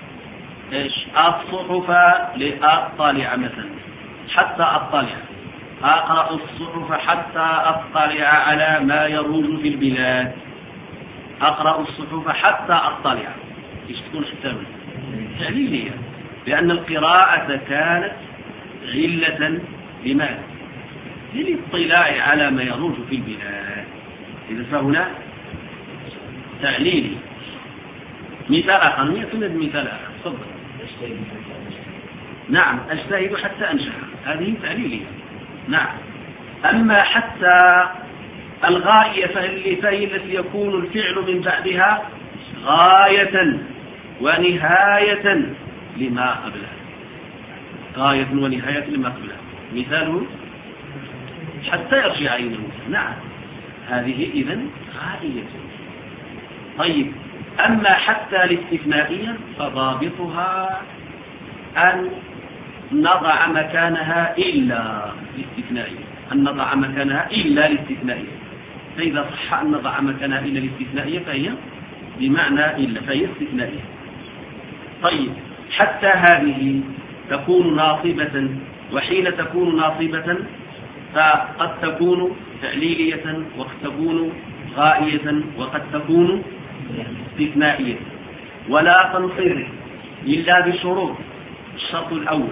إيش الصحف لأطلع مثلا، حتى أطلع أقرأ الصحف حتى أطلع على ما يروج في البلاد. أقرأ الصحف حتى أطلع، إيش تكون حتى تعليلية، لأن القراءة كانت علة لماذا؟ للاطلاع على ما يروج في البلاد. إذا فهنا تعليلي. مثال آخر، يعتمد مثال آخر. تفضل. نعم، أجتهد حتى أنجح، هذه تعليلية. نعم. أما حتى الغاية فهي التي يكون الفعل من بعدها غاية ونهاية لما قبلها. غاية ونهاية لما قبلها. مثاله حتى يرجع إلى موسى. نعم، هذه إذن غاية. طيب، أما حتى الاستثنائية فضابطها أن نضع مكانها إلا الاستثنائية، أن نضع مكانها إلا الاستثنائية. فإذا صح أن نضع مكانها إلا الاستثنائية فهي بمعنى إلا، فهي استثنائية. طيب، حتى هذه تكون ناصبة، وحين تكون ناصبة فقد تكون تعليلية، وقد تكون غائية، وقد تكون استثنائية. ولا تنصب إلا بشروط. الشرط الأول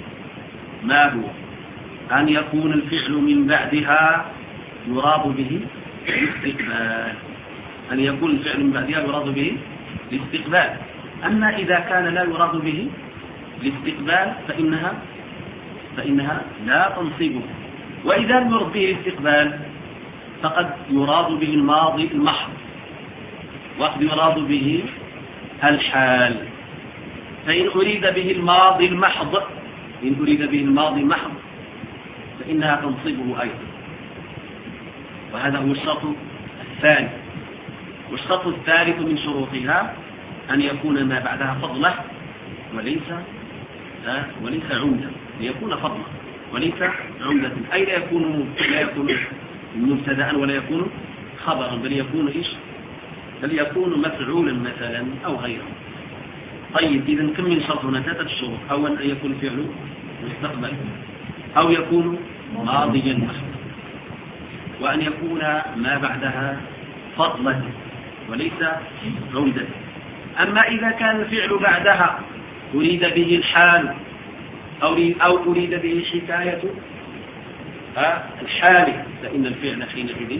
ما هو؟ أن يكون الفعل من بعدها يراد به الاستقبال. أن يكون الفعل من بعدها يراد به الاستقبال. أما إذا كان لا يراد به الاستقبال فإنها فإنها لا تنصبه. وإذا لم يرد به الاستقبال فقد يراد به الماضي المحض، وقد يراد به الحال. فإن أريد به الماضي المحض إن أريد به الماضي المحض فإنها تنصبه أيضا. وهذا هو الشرط الثاني. والشرط الثالث من شروطها أن يكون ما بعدها فضلة وليس وليس عمدة، ليكون فضلة وليس عمدة، أي لا يكون لا يكون مبتدأ ولا يكون خبرا، بل يكون إيش؟ بل يكون مفعولا مثلا أو غيره. طيب، إذا كم من شرط هنا؟ ثلاثة شروط. أولا أن يكون فعل مستقبل، أو يكون ماضيا محضا، وأن يكون ما بعدها فضلا وليس عمدة. أما إذا كان الفعل بعدها أريد به الحال أو أريد به حكاية الحال فإن الفعل حينئذ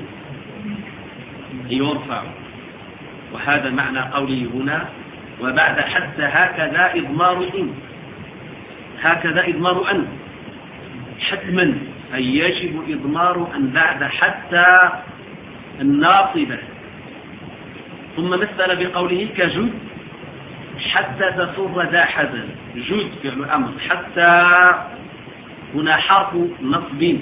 يرفع. وهذا معنى قوله هنا وبعد حتى هكذا إضمار إن، هكذا إضمار أن حتما، أي يجب إضمار أن بعد حتى الناصبة. ثم مثل بقوله كجد حتى تصر ذا حزن. جد فعل أمر، حتى هنا حرف نصب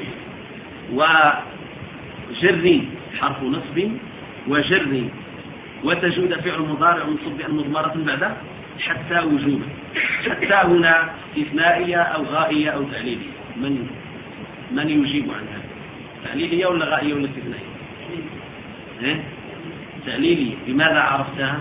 وجر، حرف نصب وجر، وتجود فعل مضارع منصوب بأن مضمرة بعد حتى وجوبا. حتى هنا استثنائية أو غائية أو تعليلية؟ من من يجيب عن هذا؟ تعليلية ولا غائية ولا استثنائية؟ إيه؟ تعليلية. لماذا عرفتها؟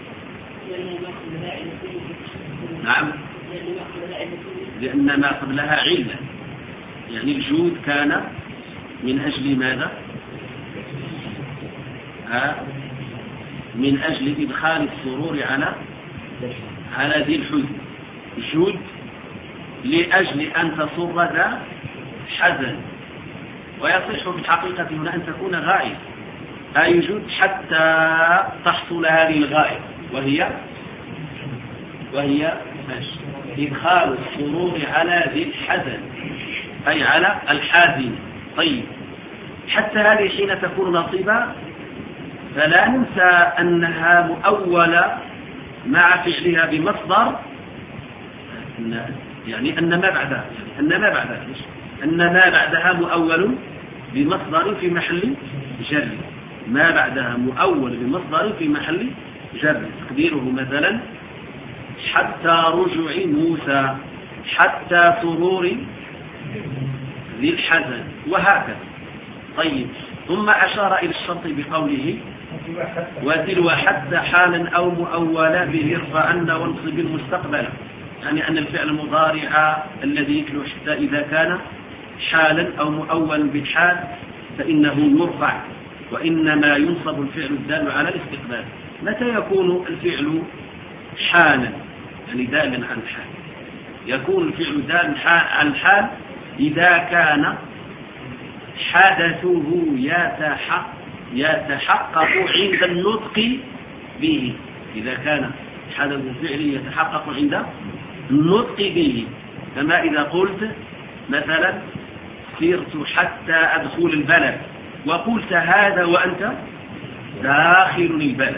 نعم، لأن ما قبلها علة. يعني الجود كان من أجل ماذا؟ ها؟ من أجل إدخال السرور على على ذي الحزن. جود لأجل أن تصر ذا حزن. ويصح في الحقيقة هنا أن تكون غاية، أي جود حتى تحصل هذه الغاية، وهي وهي إدخال السرور على ذي الحزن، أي على الحازن. طيب، حتى هذه حين تكون نصيبة فلا ننسى أنها مؤولة مع فعلها بمصدر، يعني أن ما بعدها أن ما بعدها أن ما بعدها مؤول بمصدر في محل جر. ما بعدها مؤول بمصدر في محل جر. تقديره مثلا حتى رجوع موسى، حتى سرور ذي الحزن، وهكذا. طيب، ثم أشار إلى الشرط بقوله وتلو حتى حالا أو مؤولا به ارفعن وانصب المستقبل. يعني أن الفعل المضارع الذي يتلو حتى إذا كان حالا أو مؤولا بالحال فإنه يرفع، وإنما ينصب الفعل الدال على الاستقبال. متى يكون الفعل حالا يعني دالا عن الحال؟ يكون الفعل دالا عن الحال إذا كان حدثه يتحقق يتحقق عند النطق به. إذا كان حدث الفعل يتحقق عند النطق به، كما إذا قلت مثلا سرت حتى أدخل البلد، وقلت هذا وأنت داخل البلد.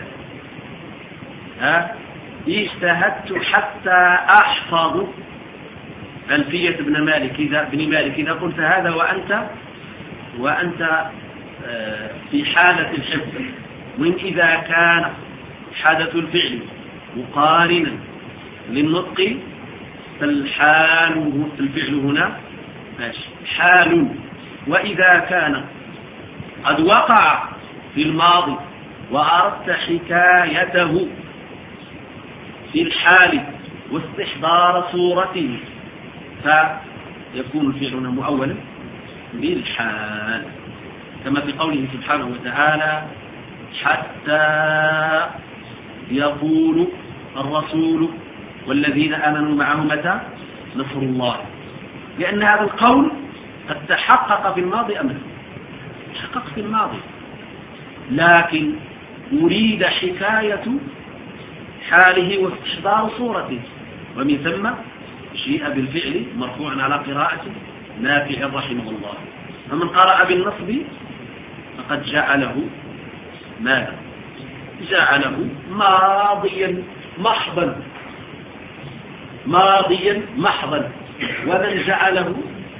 ها اجتهدت حتى أحفظ ألفية ابن مالك إذا ابن مالك إذا قلت هذا وأنت وأنت في حالة الحفظ. وإن إذا كان حدث الفعل مقارنا للنطق فالحال الفعل هنا حال. وإذا كان قد وقع في الماضي وأردت حكايته في الحال واستحضار صورته فيكون الفعل هنا مؤولا بالحال، كما في قوله سبحانه وتعالى حتى يقول الرسول والذين آمنوا معه متى نصر الله. لأن هذا القول قد تحقق في الماضي أم لا؟ تحقق في الماضي، لكن أريد حكاية حاله واستحضار صورته، ومن ثم جيء بالفعل مرفوعا على قراءة نافع رحمه الله. فمن قرأ بالنصب فقد جعله ماذا؟ جعله ماضيا محضا ماضيا محضا. ومن جعله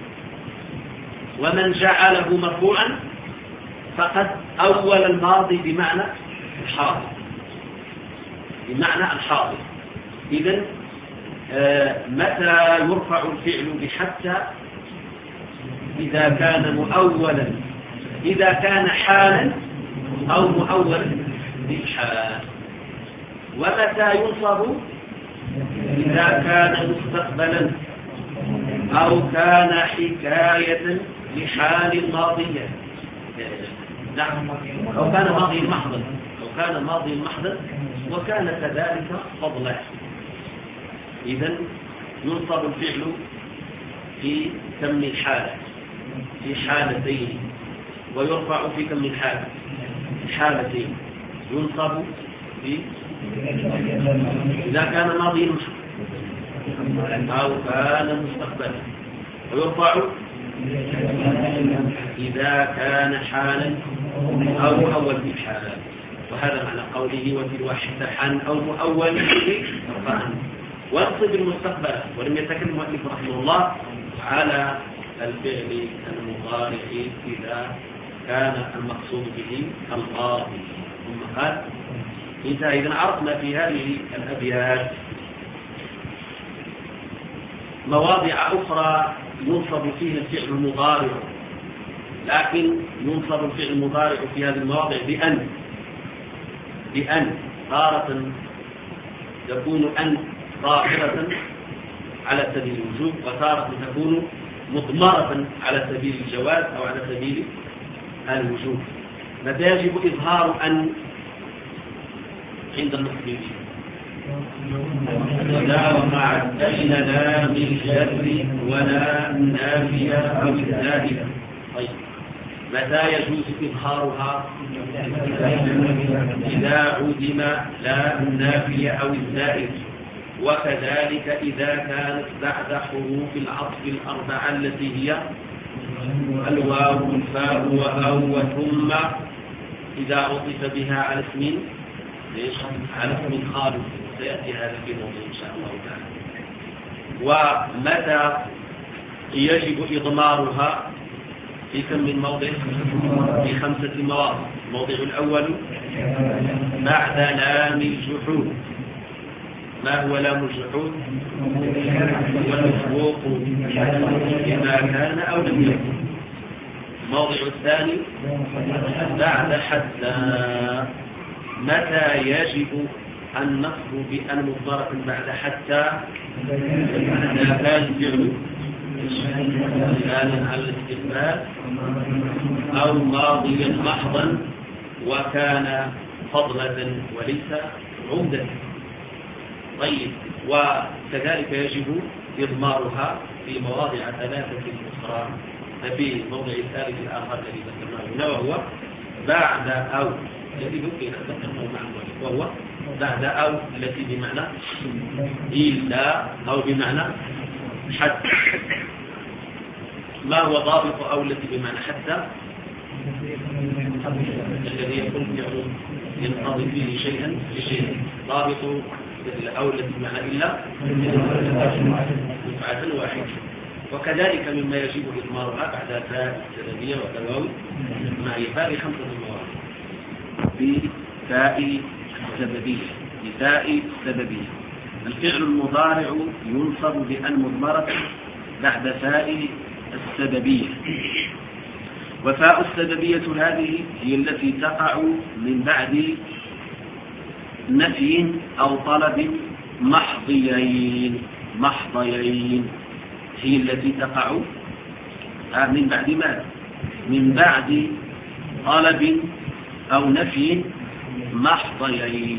ومن جعله مرفوعا فقد أول الماضي بمعنى الحاضر بمعنى الحاضر. إذن آه متى يرفع الفعل بحتى؟ إذا كان مؤولا إذا كان حالا أو مؤولا بالحال. ومتى ينصب؟ إذا كان مستقبلا أو كان حكاية لحال ماضية. نعم، أو كان ماضي محضا أو كان ماضي محضا وكان كذلك فضلا. إذن ينصب الفعل في كم الحالة في حالتين، ويرفع في كم الحالة حالتين. ينصب في إذا كان ماضي أو كان مستقبلا، ويرفع إذا كان حالا أو أول في حالا. وهذا معنى قوله وفي الواحد حان أو مؤول رفعا. وانصب المستقبل. ولم يتكلم المؤلف رحمه الله على الفعل المضارع إذا كان المقصود به الماضي. ثم قال إذا إذا عرفنا في هذه الأبيات مواضع أخرى ينصب فيها الفعل المضارع، لكن ينصب الفعل المضارع في هذه المواضع بأن بأن تارة تكون أن ظاهرة على سبيل الوجوب، وتارة تكون مضمرة على سبيل الجواز أو على سبيل الوجوب. متى يجب إظهار أن عند النصب؟ لا وقعت بين لام الجر ولا النافية أو الزائدة. طيب متى يجوز إظهارها؟ إذا عدم لا النافية أو الزائد. وكذلك إذا كانت بعد حروف العطف الأربعة التي هي الواو والفاء وأو وثم، إذا عطف بها على اسم على اسم خالص. سيأتي هذا في موضوع إن شاء الله تعالى. ومتى يجب إضمارها؟ في كم من موضع؟ في خمسة مواضع. الموضع الأول بعد لام الجحود. ما هو لام الجحود؟ والمسبوق بما كان أو لم يكن. الموضع الثاني بعد حتى. متى يجب النصب بأن مضمرة بعد حتى؟ إذا كان الفعل كان على الاستقبال أو ماضيا محضا وكان فضلة وليس عمدة. طيب، وكذلك يجب إضمارها في مواضع ثلاثة أخرى، في موضع الثالث الآخر الذي ذكرناه هنا، وهو بعد أو الذي ممكن أن ذكرناه معه، وهو بعد أو التي بمعنى إلا أو بمعنى حتى. ما هو ضابط أو التي بمعنى حتى؟ الذي يكون ينقضي فيه شيئا لشيء. ضابط أو التي بمعنى إلا دفعة واحدة. وكذلك مما يجب إضمارها بعد فاء السببية وتواو مع فاء خمسة مواضع. بفاء السببية بفاء السببية الفعل المضارع ينصب بأن مضمرة بعد فاء السببية. وفاء السببية هذه هي التي تقع من بعد نفي أو طلب محضيين محضيين هي التي تقع من بعد ماذا؟ من بعد طلب أو نفي محضيين.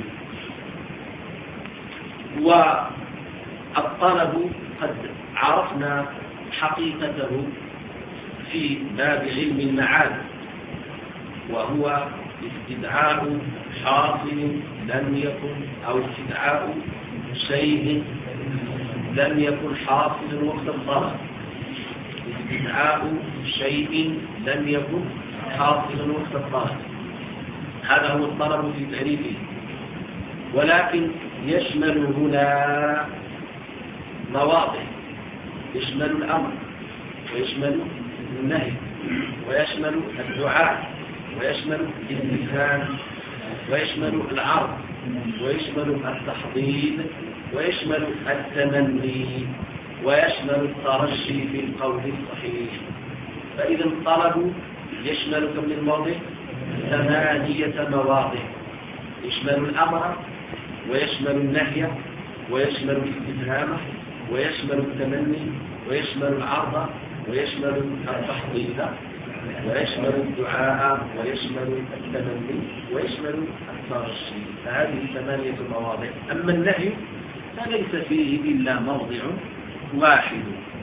والطلب قد عرفنا حقيقته في باب علم المعاد، وهو استدعاء حاصل لم يكن أو استدعاء شيء لم يكن حاصل وقت الطلب. استدعاء شيء لم يكن حاصل وقت الطلب، هذا هو الطلب في تعريفه. ولكن يشمل هنا مواضع، يشمل الأمر ويشمل النهي ويشمل الدعاء ويشمل الاستفهام ويشمل العرض ويشمل التحضيض ويشمل التمني ويشمل الترشي في القول الصحيح. فإذا الطلب يشمل كم من موضع؟ ثمانية مواضع. يشمل الأمر ويشمل النهي ويشمل الاستفهام ويشمل التمني ويشمل العرض ويشمل التحضيض ويشمل الدعاء ويشمل التمني ويشمل الترشي. فهذه ثمانية مواضع. أما النهي فليس فيه إلا موضع واحد،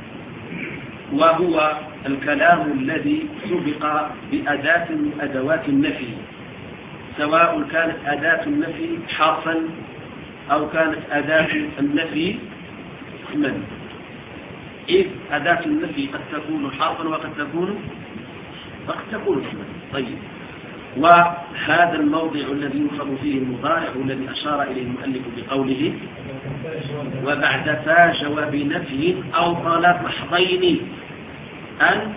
وهو الكلام الذي سبق بأداة من أدوات النفي، سواء كانت أداة النفي حرفا أو كانت أداة النفي اسما، إذ أداة النفي قد تكون حرفا وقد تكون وقد تكون اسما. طيب، وهذا الموضع الذي ينصب فيه المضارع الذي أشار إليه المؤلف بقوله وبعد فا جواب نفي أو طلب محضين أن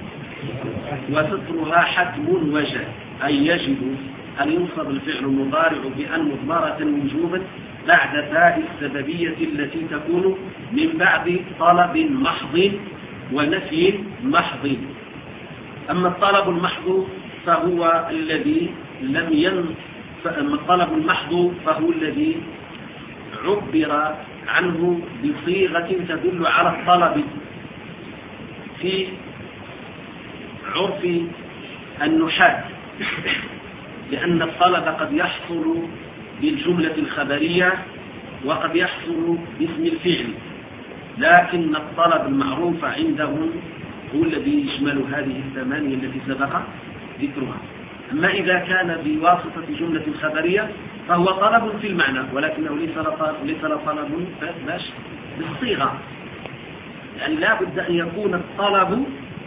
وسترها حتم وجه، أي يجب أن ينصب الفعل المضارع بأن مضمرة وجوبا بعد فاء السببية التي تكون من بعد طلب محض ونفي محض. أما الطلب المحض فهو الذي لم ين الطلب المحض فهو الذي عبر عنه بصيغة تدل على الطلب في عرف النحاة، لأن الطلب قد يحصل بالجملة الخبرية وقد يحصل باسم الفعل، لكن الطلب المعروف عندهم هو الذي يشمل هذه الثمانية التي سبق ذكرها. أما إذا كان بواسطة جملة خبرية فهو طلب في المعنى، ولكنه ليس طلب باش بالصيغة، يعني لا بد أن يكون الطلب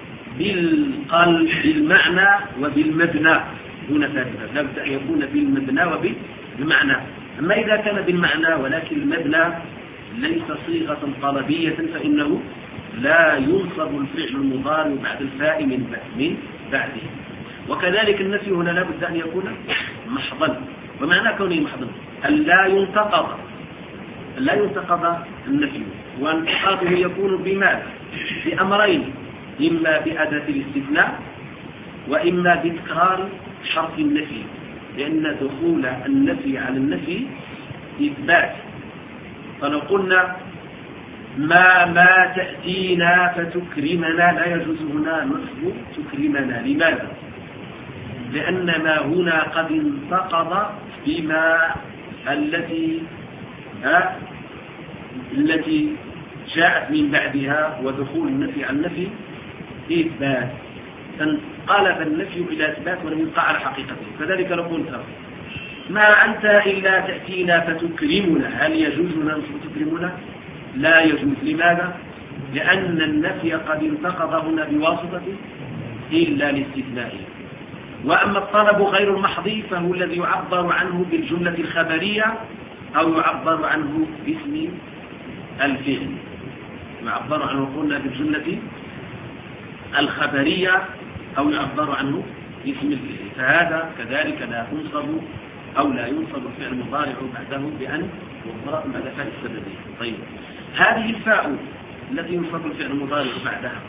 بالقلب بالمعنى وبالمبنى دون فائدة، لا بد أن يكون بالمبنى وبالمعنى. أما إذا كان بالمعنى ولكن المبنى ليس صيغة طلبية فإنه لا ينصب الفعل المضارع بعد الفاء من من بعده. وكذلك النفي هنا لا بد أن يكون محضا، ومعنى كونه محضا أن لا ينتقض لا ينتقض النفي، وانتقاضه يكون بماذا؟ بأمرين، إما بأداة الاستثناء وإما بتكرار حرف النفي، لأن دخول النفي على النفي إثبات. فلو قلنا ما ما تأتينا فتكرمنا، لا يجوز هنا نصب تكرمنا. لماذا؟ لأن ما هنا قد انتقض بما التي ها التي جاءت من بعدها، ودخول النفي عن النفي إثبات، فانقلب النفي إلى إثبات ولم يبقى على حقيقته. كذلك لو قلت ما أنت إلا تأتينا فتكرمنا، هل يجوز أن تكرمنا؟ لا يجوز. لماذا؟ لأن النفي قد انتقض هنا بواسطة إلا الاستثناء. وأما الطلب غير المحض فهو الذي يعبر عنه بالجملة الخبرية أو يعبر عنه باسم الفعل. يعبر عنه قلنا بالجملة الخبرية أو يعبر عنه باسم الفعل، فهذا كذلك لا تنصب أو لا ينصب الفعل المضارع بعده بأن يضرب بعد فاء السببية. طيب، هذه الفاء التي ينصب الفعل المضارع بعدها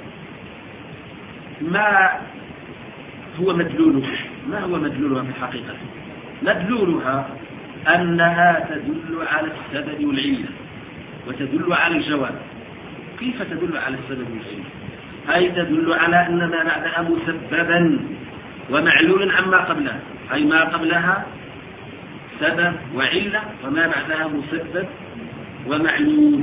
ما هو مدلولها؟ ما هو مدلولها في الحقيقة؟ مدلولها أنها تدل على السبب والعلة وتدل على الجواب. كيف تدل على السبب والعلة؟ أي تدل على أن ما بعدها مسببا ومعلول عما قبلها، أي ما قبلها سبب وعلة وما بعدها مسبب ومعلول.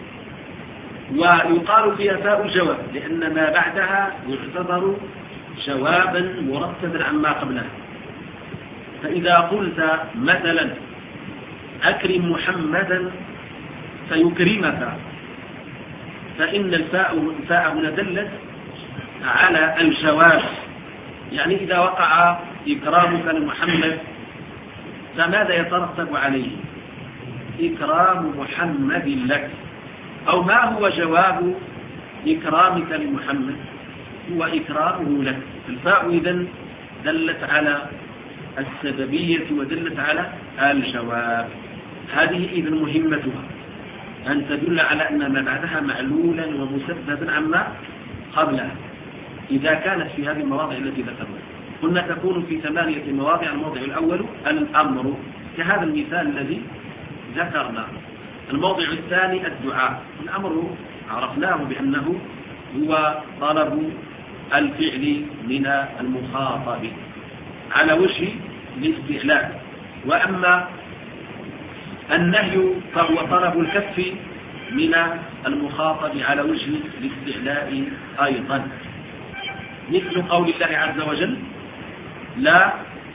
ويقال فيها فاء الجواب لأن ما بعدها يعتبر جوابا مرتبا عما قبلها. فإذا قلت مثلا أكرم محمدا فيكرمك، فإن الفاء الفاء هنا دلت على الجواب، يعني إذا وقع إكرامك لمحمد فماذا يترتب عليه؟ إكرام محمد لك. أو ما هو جواب إكرامك لمحمد؟ هو إكرامه لك. الفاء إذن دلت على السببية ودلت على الجواب. هذه إذن مهمتها أن تدل على أن ما بعدها معلولا ومسببا عما قبلها إذا كانت في هذه المواضع التي ذكرنا. قلنا تكون في ثمانية مواضع. الموضع الأول الأمر كهذا المثال الذي ذكرنا. الموضع الثاني الدعاء. الأمر عرفناه بأنه هو طلب الفعل من المخاطب على وجه الاستعلاء، وأما النهي فهو طلب الكف من المخاطب على وجه الاستعلاء أيضا، مثل قول الله عز وجل لا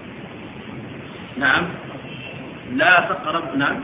نعم لا تقرب نعم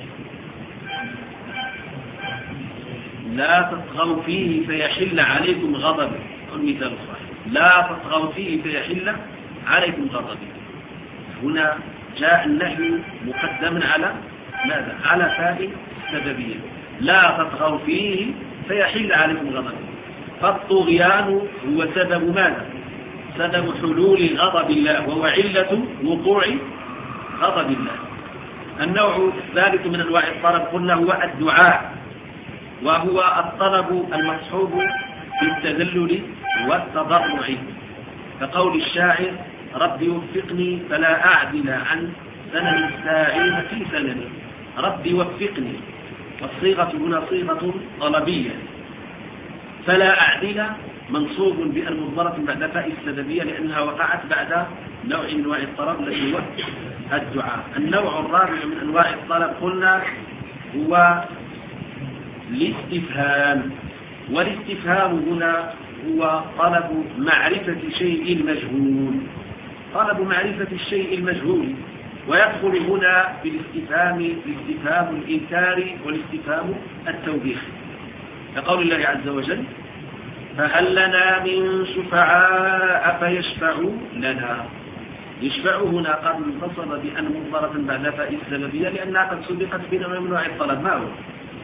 لا تطغوا فيه فيحل عليكم غضبي. المثال الصحيح لا تطغوا فيه فيحل عليكم غضبي. هنا جاء النهي مقدما على ماذا؟ على فاء السببية. لا تطغوا فيه فيحل عليكم غضبي. فالطغيان هو سبب ماذا؟ سبب حلول غضب الله، وهو علة وقوع غضب الله. النوع الثالث من انواع الطلب قلنا هو الدعاء، وهو الطلب المصحوب بالتذلل والتضرع، كقول الشاعر رب وفقني فلا أعدل عن سنن الساعين في سنني. رب وفقني، والصيغة هنا صيغة طلبية. فلا أعدل منصوب بالمضمرة بعد فاء السببية لأنها وقعت بعد نوع من أنواع الطلب الذي هو الدعاء. النوع الرابع من أنواع الطلب قلنا هو الاستفهام، والاستفهام هنا هو طلب معرفة شيء المجهول. طلب معرفة الشيء المجهول، ويدخل هنا في الاستفهام الاستفهام الإنكاري والاستفهام التوبيخي، كقول الله عز وجل فهل لنا من شفعاء فيشفعوا لنا. يشفع هنا قد انتصب بأن مضمرة بعد فاء السببية لأنها قد سبقت بنوع من انواع الطلب. ما هو؟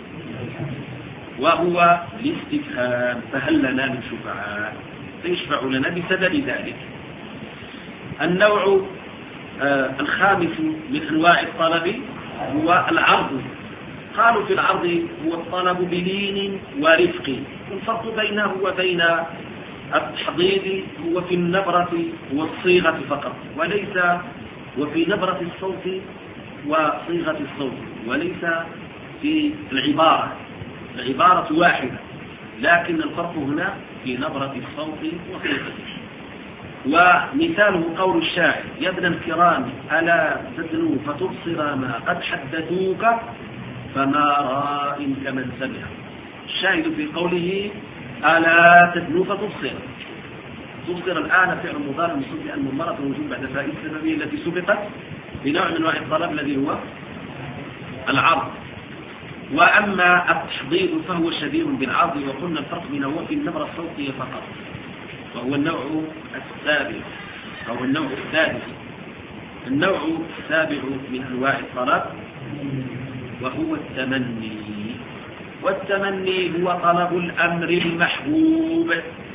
وهو الاستفهام فهل لنا من شفعاء فيشفع لنا بسبب ذلك. النوع آه الخامس من انواع الطلب هو العرض. قالوا في العرض هو الطلب بلين ورفق. الفرق بينه وبين التحضيض هو في النبرة والصيغة فقط، وليس وفي نبرة الصوت وصيغة الصوت، وليس في العبارة. العبارة واحدة، لكن الفرق هنا في نبرة الصوت وصيغته. ومثاله قول الشاعر: يا ابن الكرام ألا تدنو فتبصر ما قد حدثوك فما راء كمن سمع. الشاهد في قوله ألا تدنو فتبصر، تبصر الآن فعل مضارع مصدر بأن مضمرة وجود بعد فائدة السببية التي سبقت بنوع من انواع الطلب الذي هو العرض. وأما التحضيض فهو شبيه بالعرض، وقلنا الفرق بينه وفي النبرة الصوتية فقط، وهو النوع السابع أو النوع الثالث. النوع السابع من أنواع الطلب وهو التمني. والتمني هو طلب الأمر المحبوب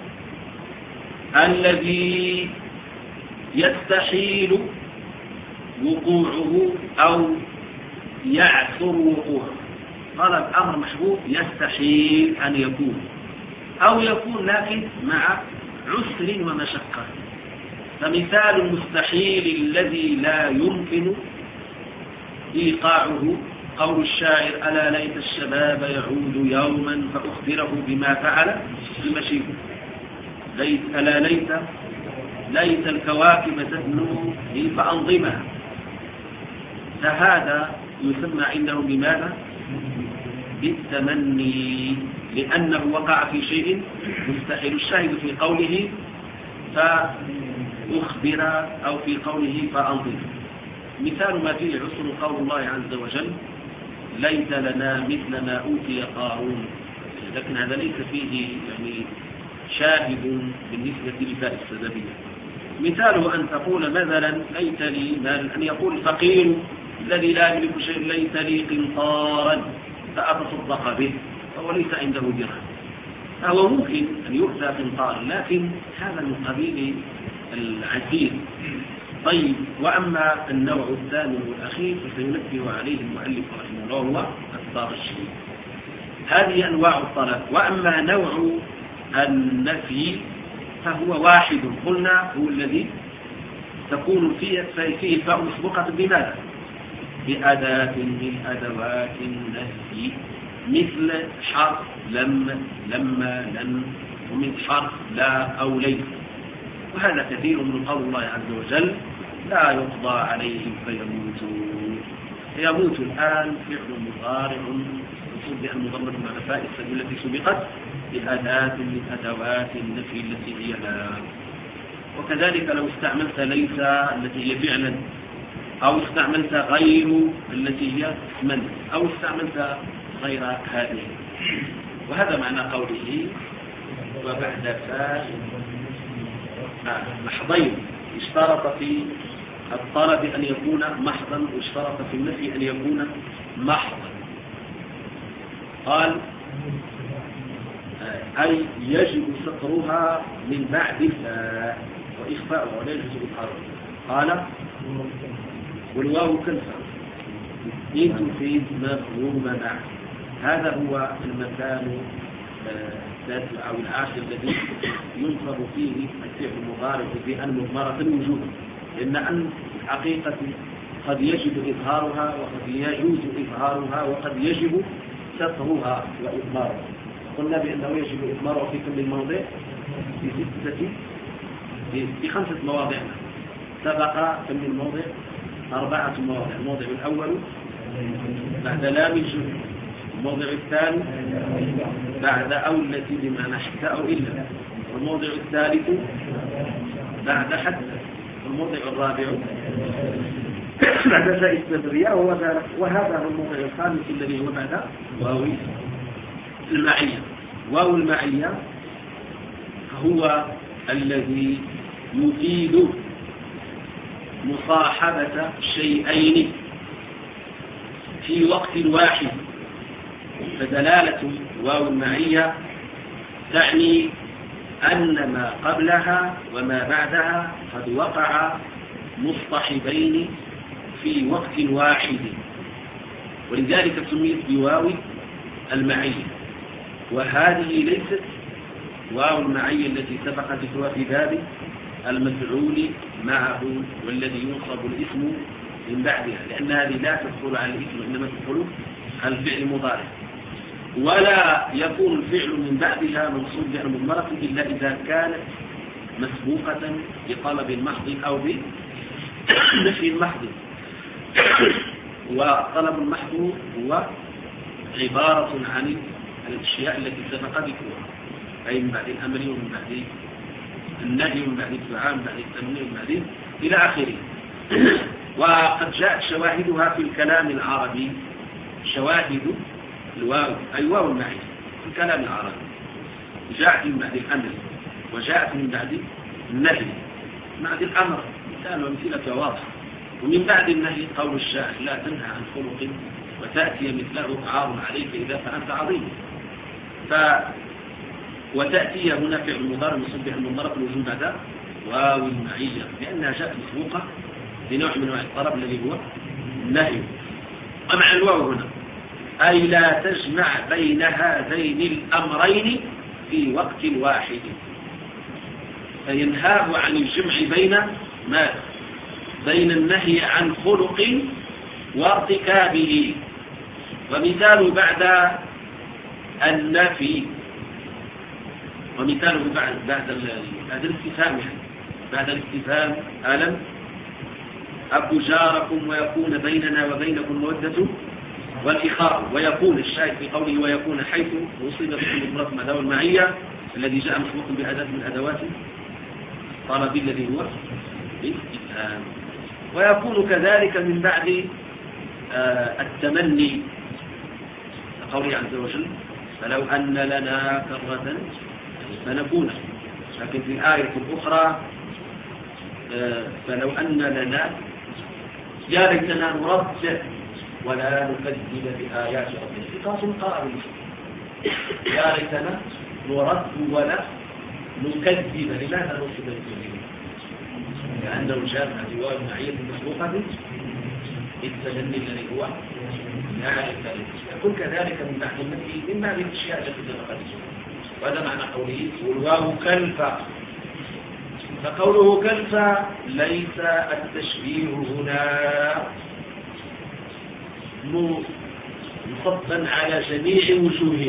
الذي يستحيل وقوعه أو يعثر وقوعه. طلب أمر محبوب يستحيل أن يكون أو يكون لكن مع عسر ومشقة. فمثال المستحيل الذي لا يمكن إيقاعه قول الشاعر: ألا ليت الشباب يعود يوما فأخبره بما فعل بمشيئه. ليت ألا ليت ليت الكواكب تدنو فأنظمها. فهذا يسمى عنده بماذا؟ بالتمني، لأنه وقع في شيء مستحيل. الشاهد في قوله فأخبر أو في قوله فأنظر. مثال ما فيه عسر قول الله عز وجل: ليت لنا مثل ما أوتي قارون. لكن هذا ليس فيه يعني شاهد بالنسبة لفاء السببية. مثاله أن تقول مثلا: ليت لي مال، أن يقول فقير الذي لا يملك شيء: ليت لي قنطارا فأتصدق به، فهو ليس عنده درهم. فهو ممكن أن يؤتى قنطارا، لكن هذا من قبيل العسير. طيب، وأما النوع الثاني والأخير فسينبه عليه المؤلف رحمه الله وهو الطرش. هذه أنواع الطلب. وأما نوع النفي فهو واحد، قلنا هو الذي تكون فيه فيه فاء مسبوقة بماذا؟ بأداة من أدوات النفي، مثل حرف لم لما لن، ومن حرف لا أو ليس. وهذا كثير من قول الله عز وجل: لا يقضى عليهم فيموتوا. يموت الآن فعل مضارع مصوب بأن مضمر مع فاء السبب التي سبقت بأداة من أدوات النفي التي هي لا. وكذلك لو استعملت ليس التي هي فعلا، أو استعملت غير التي هي اسما، أو استعملت غير هذه. وهذا معنى قوله: وبعد فاء محضين. اشترط في الطلب أن يكون محضا، واشترط في النفي أن يكون محضا. قال: أي يجب سترها من بعد فاء وإخفاء ولا يجوز إظهارها. قال: والواو كنفة إن تفيد مفهوم بعد. هذا هو المكان السادس أو العاشر الذي ينصب فيه الفعل المضارع بأن مضمرة وجودا، لأن أن حقيقة قد يجب إظهارها وقد يجوز إظهارها وقد يجب سترها وإظهارها. قلنا بأنه يجب إضماره في كل موضع في ستة في خمسة مواضع. سبق كم من موضع؟ أربعة مواضع. الموضع الأول بعد لام الجمع، الموضع الثاني بعد أو التي بمعنى حتى أو إلا، والموضع الثالث بعد حتى، والموضع الرابع بعد فاء السببية، وهذا هو الموضع الخامس الذي هو بعد واو المعية. واو المعية هو الذي يفيد مصاحبة شيئين في وقت واحد. فدلالة واو المعية تعني أن ما قبلها وما بعدها قد وقع مصطحبين في وقت واحد، ولذلك سميت بواو المعية. وهذه ليست واو المعية التي سبقت في باب المفعول معه والذي ينصب الاسم من بعدها، لأن هذه لا تدخل على الاسم، إنما تدخل على الفعل المضارع. ولا يكون الفعل من بعدها منصوب بأن مضمرة إلا إذا كانت مسبوقة بطلب محض أو بنفي محض. وطلب المحض هو عبارة عن الأشياء التي سبق ذكرها، أي من بعد الأمر ومن بعد النهي ومن بعد الدعاء من بعد التنوين ومن بعد إلى آخره. وقد جاءت شواهدها في الكلام العربي، شواهد الواو أي واو المعية في الكلام العربي جاءت من بعد الأمر وجاءت من بعد النهي. من بعد الأمر مثال وامثلة واضحة، ومن بعد النهي قول الشاعر لا تنهى عن خلق وتأتي مثله عار عليك إذا فأنت عظيم. ف وتأتي هنا فعل مضارع منصوب به المضمرة الوجود بعد واو المعية لأنها جاءت مسبوقة بنوع من انواع الطلب الذي هو النهي. ومع الواو هنا أي لا تجمع بين هذين الأمرين في وقت واحد، فينهاه عن الجمع بين ما بين النهي عن خلق وارتكابه. ومثال بعد النفي، ومثاله بعد بعد بعد الاستفهام، يعني بعد الاستفهام ألم أكن جاركم ويكون بيننا وبينكم مودة والإخاء. ويكون الشاهد في قوله ويكون حيث وصل بكل المضاف مع ذو المعية الذي جاء مسبوق بأداة من أدوات طلب الذي هو الاستفهام. ويكون كذلك من بعد آه التمني قوله عز وجل فلو أن لنا كرة فنكون. لكن في الآية الأخرى آه فلو أن لنا يا ليتنا نرد ولا نكذب بآيات ربنا. قاس قائل يا ليتنا نرد ولا نكذب. لماذا نرد الكذب؟ لأنه جاء مع جواب معية مسبوقة التجني الذي هو ذلك. يكون كذلك من بعد النفي مما من الأشياء التي سبقت. وهذا معنى قوله والواو كلفا. فقوله كلفا ليس التشبيه هنا مصبا على جميع وجوهه،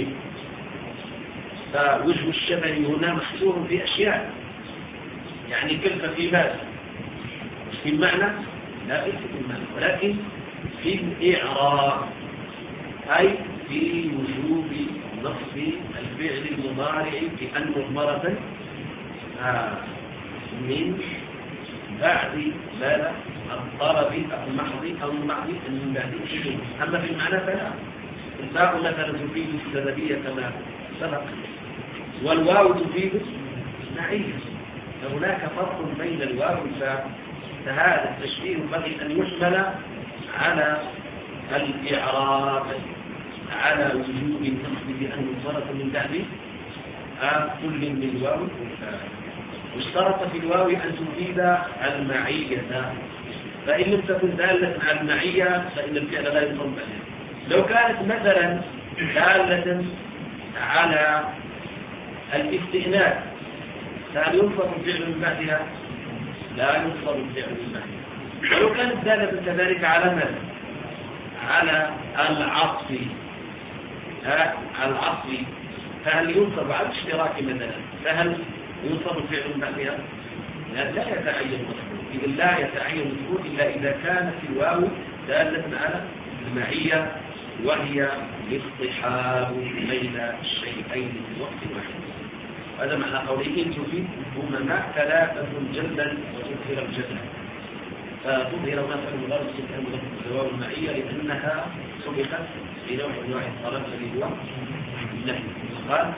فوجه الشبه هنا محصور في أشياء، يعني كلفة في ماذا؟ في المعنى؟ لا في المعنى، ولكن في الإعراب أي في وجوب نصب الفعل المضارع بأن مضمرة من بعد بال الطلب أو المحض أو المحض من بعد الشيء. أما في المعنى فلا. الباء مثلا تفيد السببية كما سبق، والواو تفيد معية، فهناك فرق بين الواو والفاء. فهذا التشبيه ينبغي أن يحمل على الإعراب على وجوب النصب بأن مضمرة من بعد كل من الواو والفاء. واشترط في الواو أن تفيد المعية، فإن لم تكن دالة على المعية فإن الفعل لا ينصب عليه. لو كانت مثلا دالة على الاستئناف فهل ينصب الفعل من بعدها؟ لا ينصب الفعل من بعدها. ولو كانت دالة كذلك على ماذا؟ على العطف، على العطف فهل ينصب على الاشتراك مثلا فهل ينصب الفعل من بعدها؟ لا, لا يتعين مفعول. إذا لا يتعين مفعول إلا إذا كانت الواو دالة على المعية وهي الاصطحاب بين الشيئين في وقت واحد. هذا معنى قوله إن تفيد همما ثلاثة جلدا وتظهر الجلد. فتظهر مثلا مضارع سكان مضارع الواو المعية لأنها سبقت بنوع من انواع الطلب الذي هو النهي. قال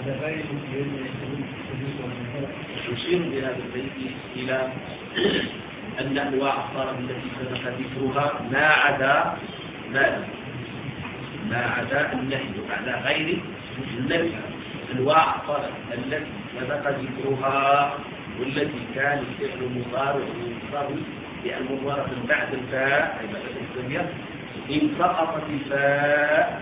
يشير بهذا البيت إلى أن أنواع الطلب التي سبق ذكرها ما عدا ما ما عدا النهي بعد غير النهي. أنواع الطلب التي سبق ذكرها والتي كان الفعل مضارع ينصب بأن بعد الفاء أي بعد التسمية إن سقطت الفاء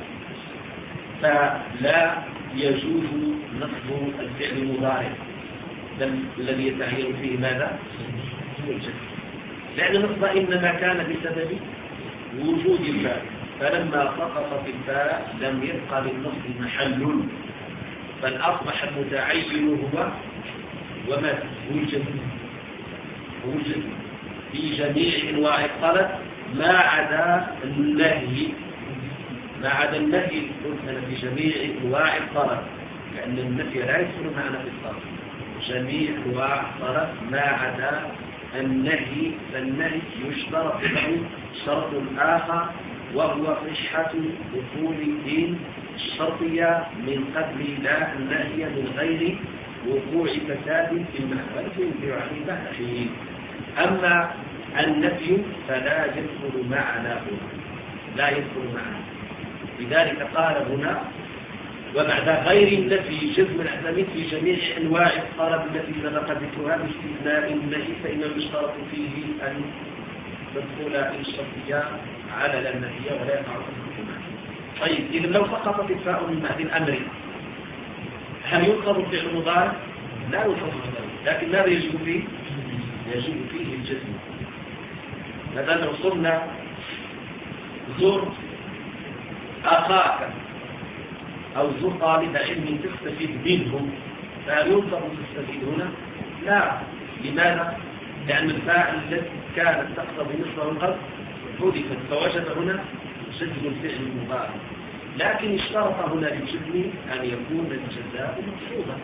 فلا يجوز نصب الفعل المضارع الذي يتعين فيه ماذا؟ هو الجزم، لأن النصب إنما كان بسبب وجود الفاء. فلما سقطت الفاء لم يبقى للنصب محل، بل أصبح المتعين هو وما هو الجزم هو الجزم في جميع أنواع الطلب ما عدا النهي ما عدا النهي قلنا في جميع أنواع الطلب، لأن النفي لا يدخل معنا في الطلب. جميع أنواع الطلب ما عدا النهي، فالنهي يشترط له شرط آخر وهو صحة دخول الدين الشرطية من قبل لا النهي من غير وقوع فساد في المحبة ينفع عن بعد حين. أما النفي فلا يدخل معنا هنا، لا يدخل معنا. لذلك قال هنا وبعد غير النفي جزم الأحكام في جميع أنواع الطلب التي سبق ذكرها باستثناء النهي فإنه يشترط فيه أن تدخل الشرطية على لا النهي ولا يقع الحكم. طيب إذا لو سقطت الفاء من بعد الأمر هل ينقض الفعل المضارع؟ لا ينقض الفعل، لكن ماذا يجب فيه؟ يجب فيه الجزم. مثلا لو قلنا زر أخاك أو زر طالب علم تستفيد منهم، فهل ينقض تستفيد هنا؟ لا. لماذا؟ لأن الفاء التي كانت تقتضي نصف الغرب حذفت، فوجد هنا جزم الفعل المضارع. لكن اشترط هنا للجزم أن يكون الجزاء مقصودا،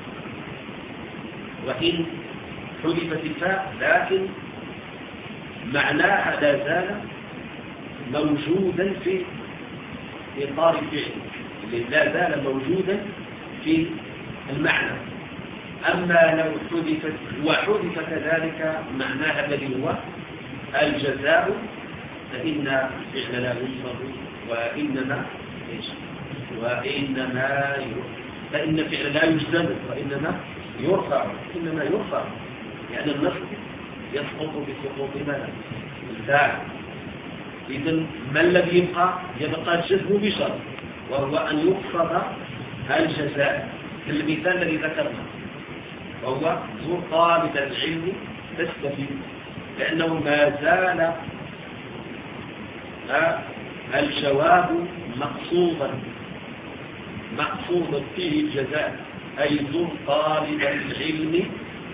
وإن حذفت الفاء لكن معناها لا زال موجودا في إطار الفعل، لا زال موجودا في المعنى. أما لو حذفت وحذف كذلك معناها الذي هو الجزاء فإن الفعل لا ينصب وإنما وإنما فإن الفعل لا يجزم وإنما يرفع إنما يرفع يعني النصب يسقط بسقوط ماذا؟ الفاعل. إذن ما الذي يبقى؟ يبقى الجزم بشرط وهو أن يقصد الجزاء المثال الذي ذكرنا وهو زور طالب العلم تستفيد، لأنه ما زال الجواب مقصودا مقصودا فيه الجزاء، أي زر طالب العلم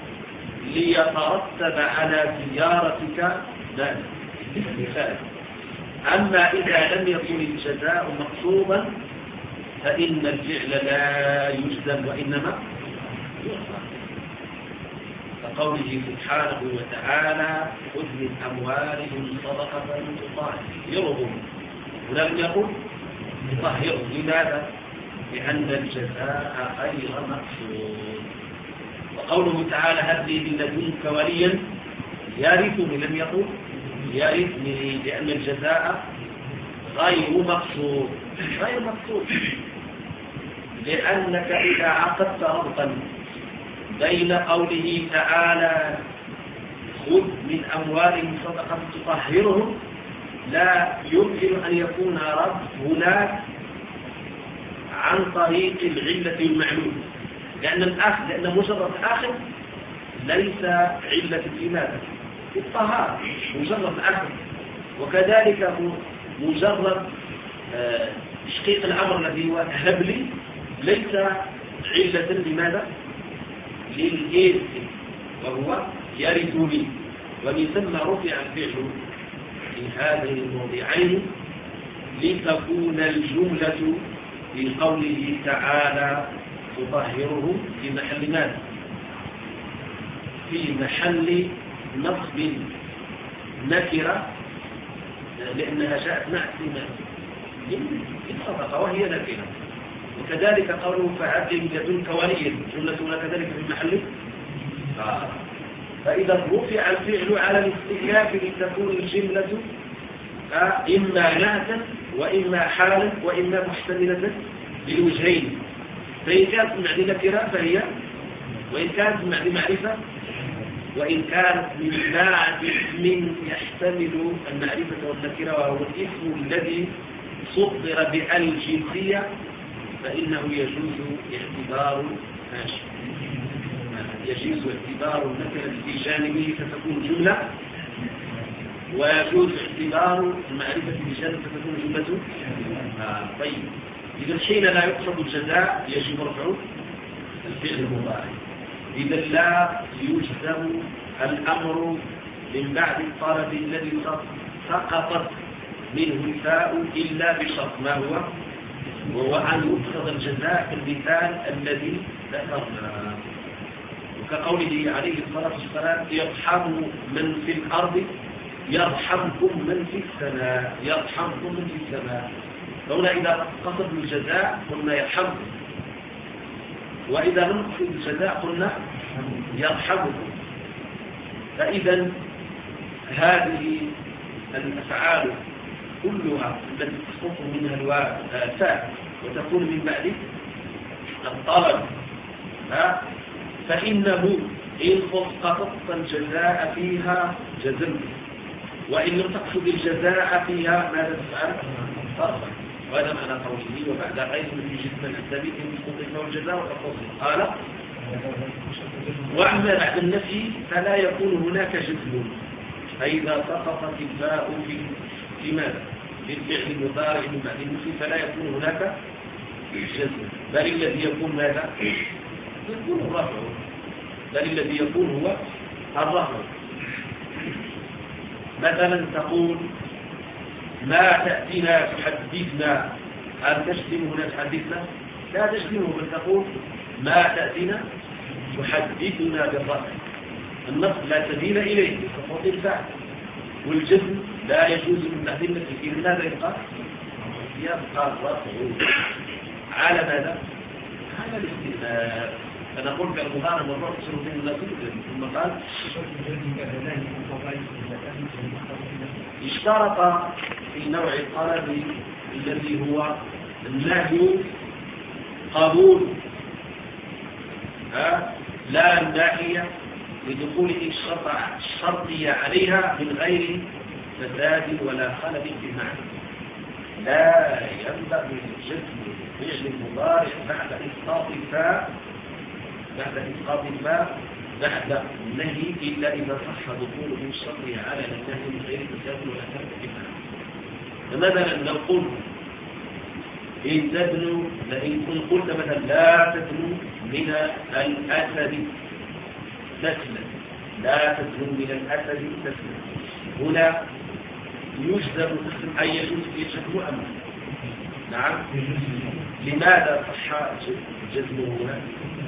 ليترتب على زيارتك مثال. أما إذا لم يكن الجزاء مقصودا فإن الفعل لا يجزم وإنما يرفع، كقوله سبحانه وتعالى خذ من أموالهم صدقة تطهرهم، ولم يقل تطهرهم. لماذا؟ لأن الجزاء غير مقصود. وقوله تعالى هب لي من لدنك وليا يرثني، لم يقل يرثني، لأن الجزاء غير مقصود غير مقصود لأنك إذا عقدت ربطا بين قوله تعالى خذ من أموالهم صدقة تطهرهم لا يمكن أن يكون رب هناك عن طريق العلة المعلومة، لأن الآخر لأن مجرد آخر ليس علة في ماذا؟ في الطهارة، مجرد آخر. وكذلك مجرد تشقيق الأمر الذي هو هب لي ليس علة لماذا؟ للإرث وهو يرثني، ومن ثم رفع الفعل في هذين الموضعين لتكون الجملة في قوله تعالى تطهره في محل ماذا؟ في محل نصب نكرة، لأنها جاءت نعت الصدقة وهي نكرة. وكذلك قوله فعبد من لدنك وليا جملة كذلك في محل آه. فإذا رفع الفعل على الاستئناف لتكون الجملة آه إما نعتا وإما حالا وإما محتملة للوجهين. فإن كانت معنى نكرة فهي، وإن كانت معنى معرفة، وإن كانت من بعد اسم يحتمل المعرفة والنكرة وهو الاسم الذي صدر بالجنسية فإنه يجوز اعتبار يجوز اعتبار النكرة في جانبه فتكون جملة ويجوز اعتبار المعرفة بجانب فتكون جملة. آه طيب، إذا حين لا يقصد الجزاء يجب رفع الفعل المضارع. إذا لا يجزم الأمر من بعد الطلب الذي سقطت منه الفاء إلا بشرط، ما هو؟ وهو أن يقصد الجزاء في المثال الذي ذكرناه، وكقوله عليه الصلاة والسلام: يرحم من في الأرض يرحمكم من في السماء، يرحمكم من في السماء. هنا إذا قصد الجزاء قلنا يرحمكم، وإذا لم نقصد الجزاء قلنا يرحمكم. فإذا هذه الأفعال كلها التي تسقط منها الفاء وتكون من بعد الطلب فإنه إن قصدت الجزاء فيها جزمت، وإن لم تقصد الجزاء فيها ماذا تفعل؟ ترفع. وهذا معنى قوله: وبعد غير في جسم الثابت إن قصد الجزاء وتقصد. قال: وأما بعد النفي فلا يكون هناك جزم، فإذا سقطت الفاء في في ماذا؟ في الفعل المضارع من بعد النفي فلا يكون هناك جزم، بل الذي يكون ماذا؟ يكون الرفع، بل الذي يكون هو الرفع. مثلا تقول: ما تأتينا تحدثنا، هل تجزم هنا تحدثنا؟ لا تجزمه، بل تقول: ما تأتينا تحدثنا بالرفع. النصب لا سبيل إليه بسقوط الفعل، والجزم لا يجوز من بعد النفي. إذا ماذا يبقى؟ يبقى الرفع على ماذا؟ على الاستئناف. فنقول كالمضارع مرة تصير من النصب. ثم قال: اشترط في نوع الطلب الذي هو النهي قبول ها لا الناهية لدخول الشرطية عليها من غير فساد ولا خلل في المعنى. لا ينبغي جزم فعل المضارع بعد إسقاط الفاء بعد إسقاط الفاء بعد النهي إلا إذا صح دخوله الشرطية على النهي من غير فساد ولا خلل في المعنى. فمثلا لو قلت إن تدنو لئن قلت مثلا لا تدنو من الأسد تسلم، لا تدنو من الأسد تسلم، هنا يجزم تسلم أي يجوز يجزم أم نعم؟ لماذا صح جزمه هنا؟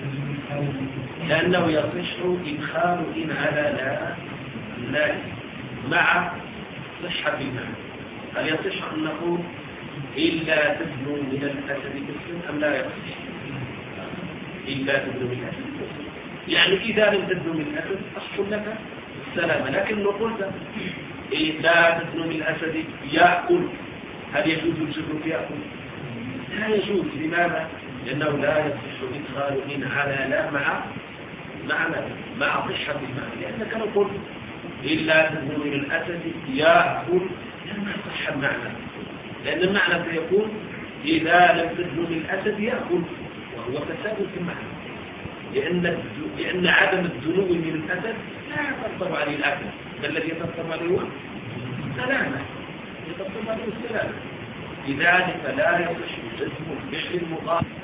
لأنه يصح إدخال إن على لا لا مع صحة المعنى. هل يصح أن نقول إلا تدنو من الأسد تسلم أم لا يصح؟ إلا تدنو من الأسد تسلم، يعني إذا لم تدنو من الأسد أصل لك السلام. لكن لو قلت لا تدنو من الأسد يأكل، هل يجوز الجزم في يأكل؟ لا يجوز. لماذا؟ لأنه لا يصح إدخال إن على لا مع مع مع صحة المعنى. لأنك لو قلت إلا تدنو من الأسد يأكل لم يصح المعنى، لأن المعنى سيكون إذا لم تدنو من الأسد يأكل، وهو فساد في المعنى، لأن لأن عدم الدنو من الأسد لا يترتب عليه الأكل، بل الذي يترتب عليه هو السلامة، يترتب عليه السلامة. لذلك لا يصح جزم الفعل المضارع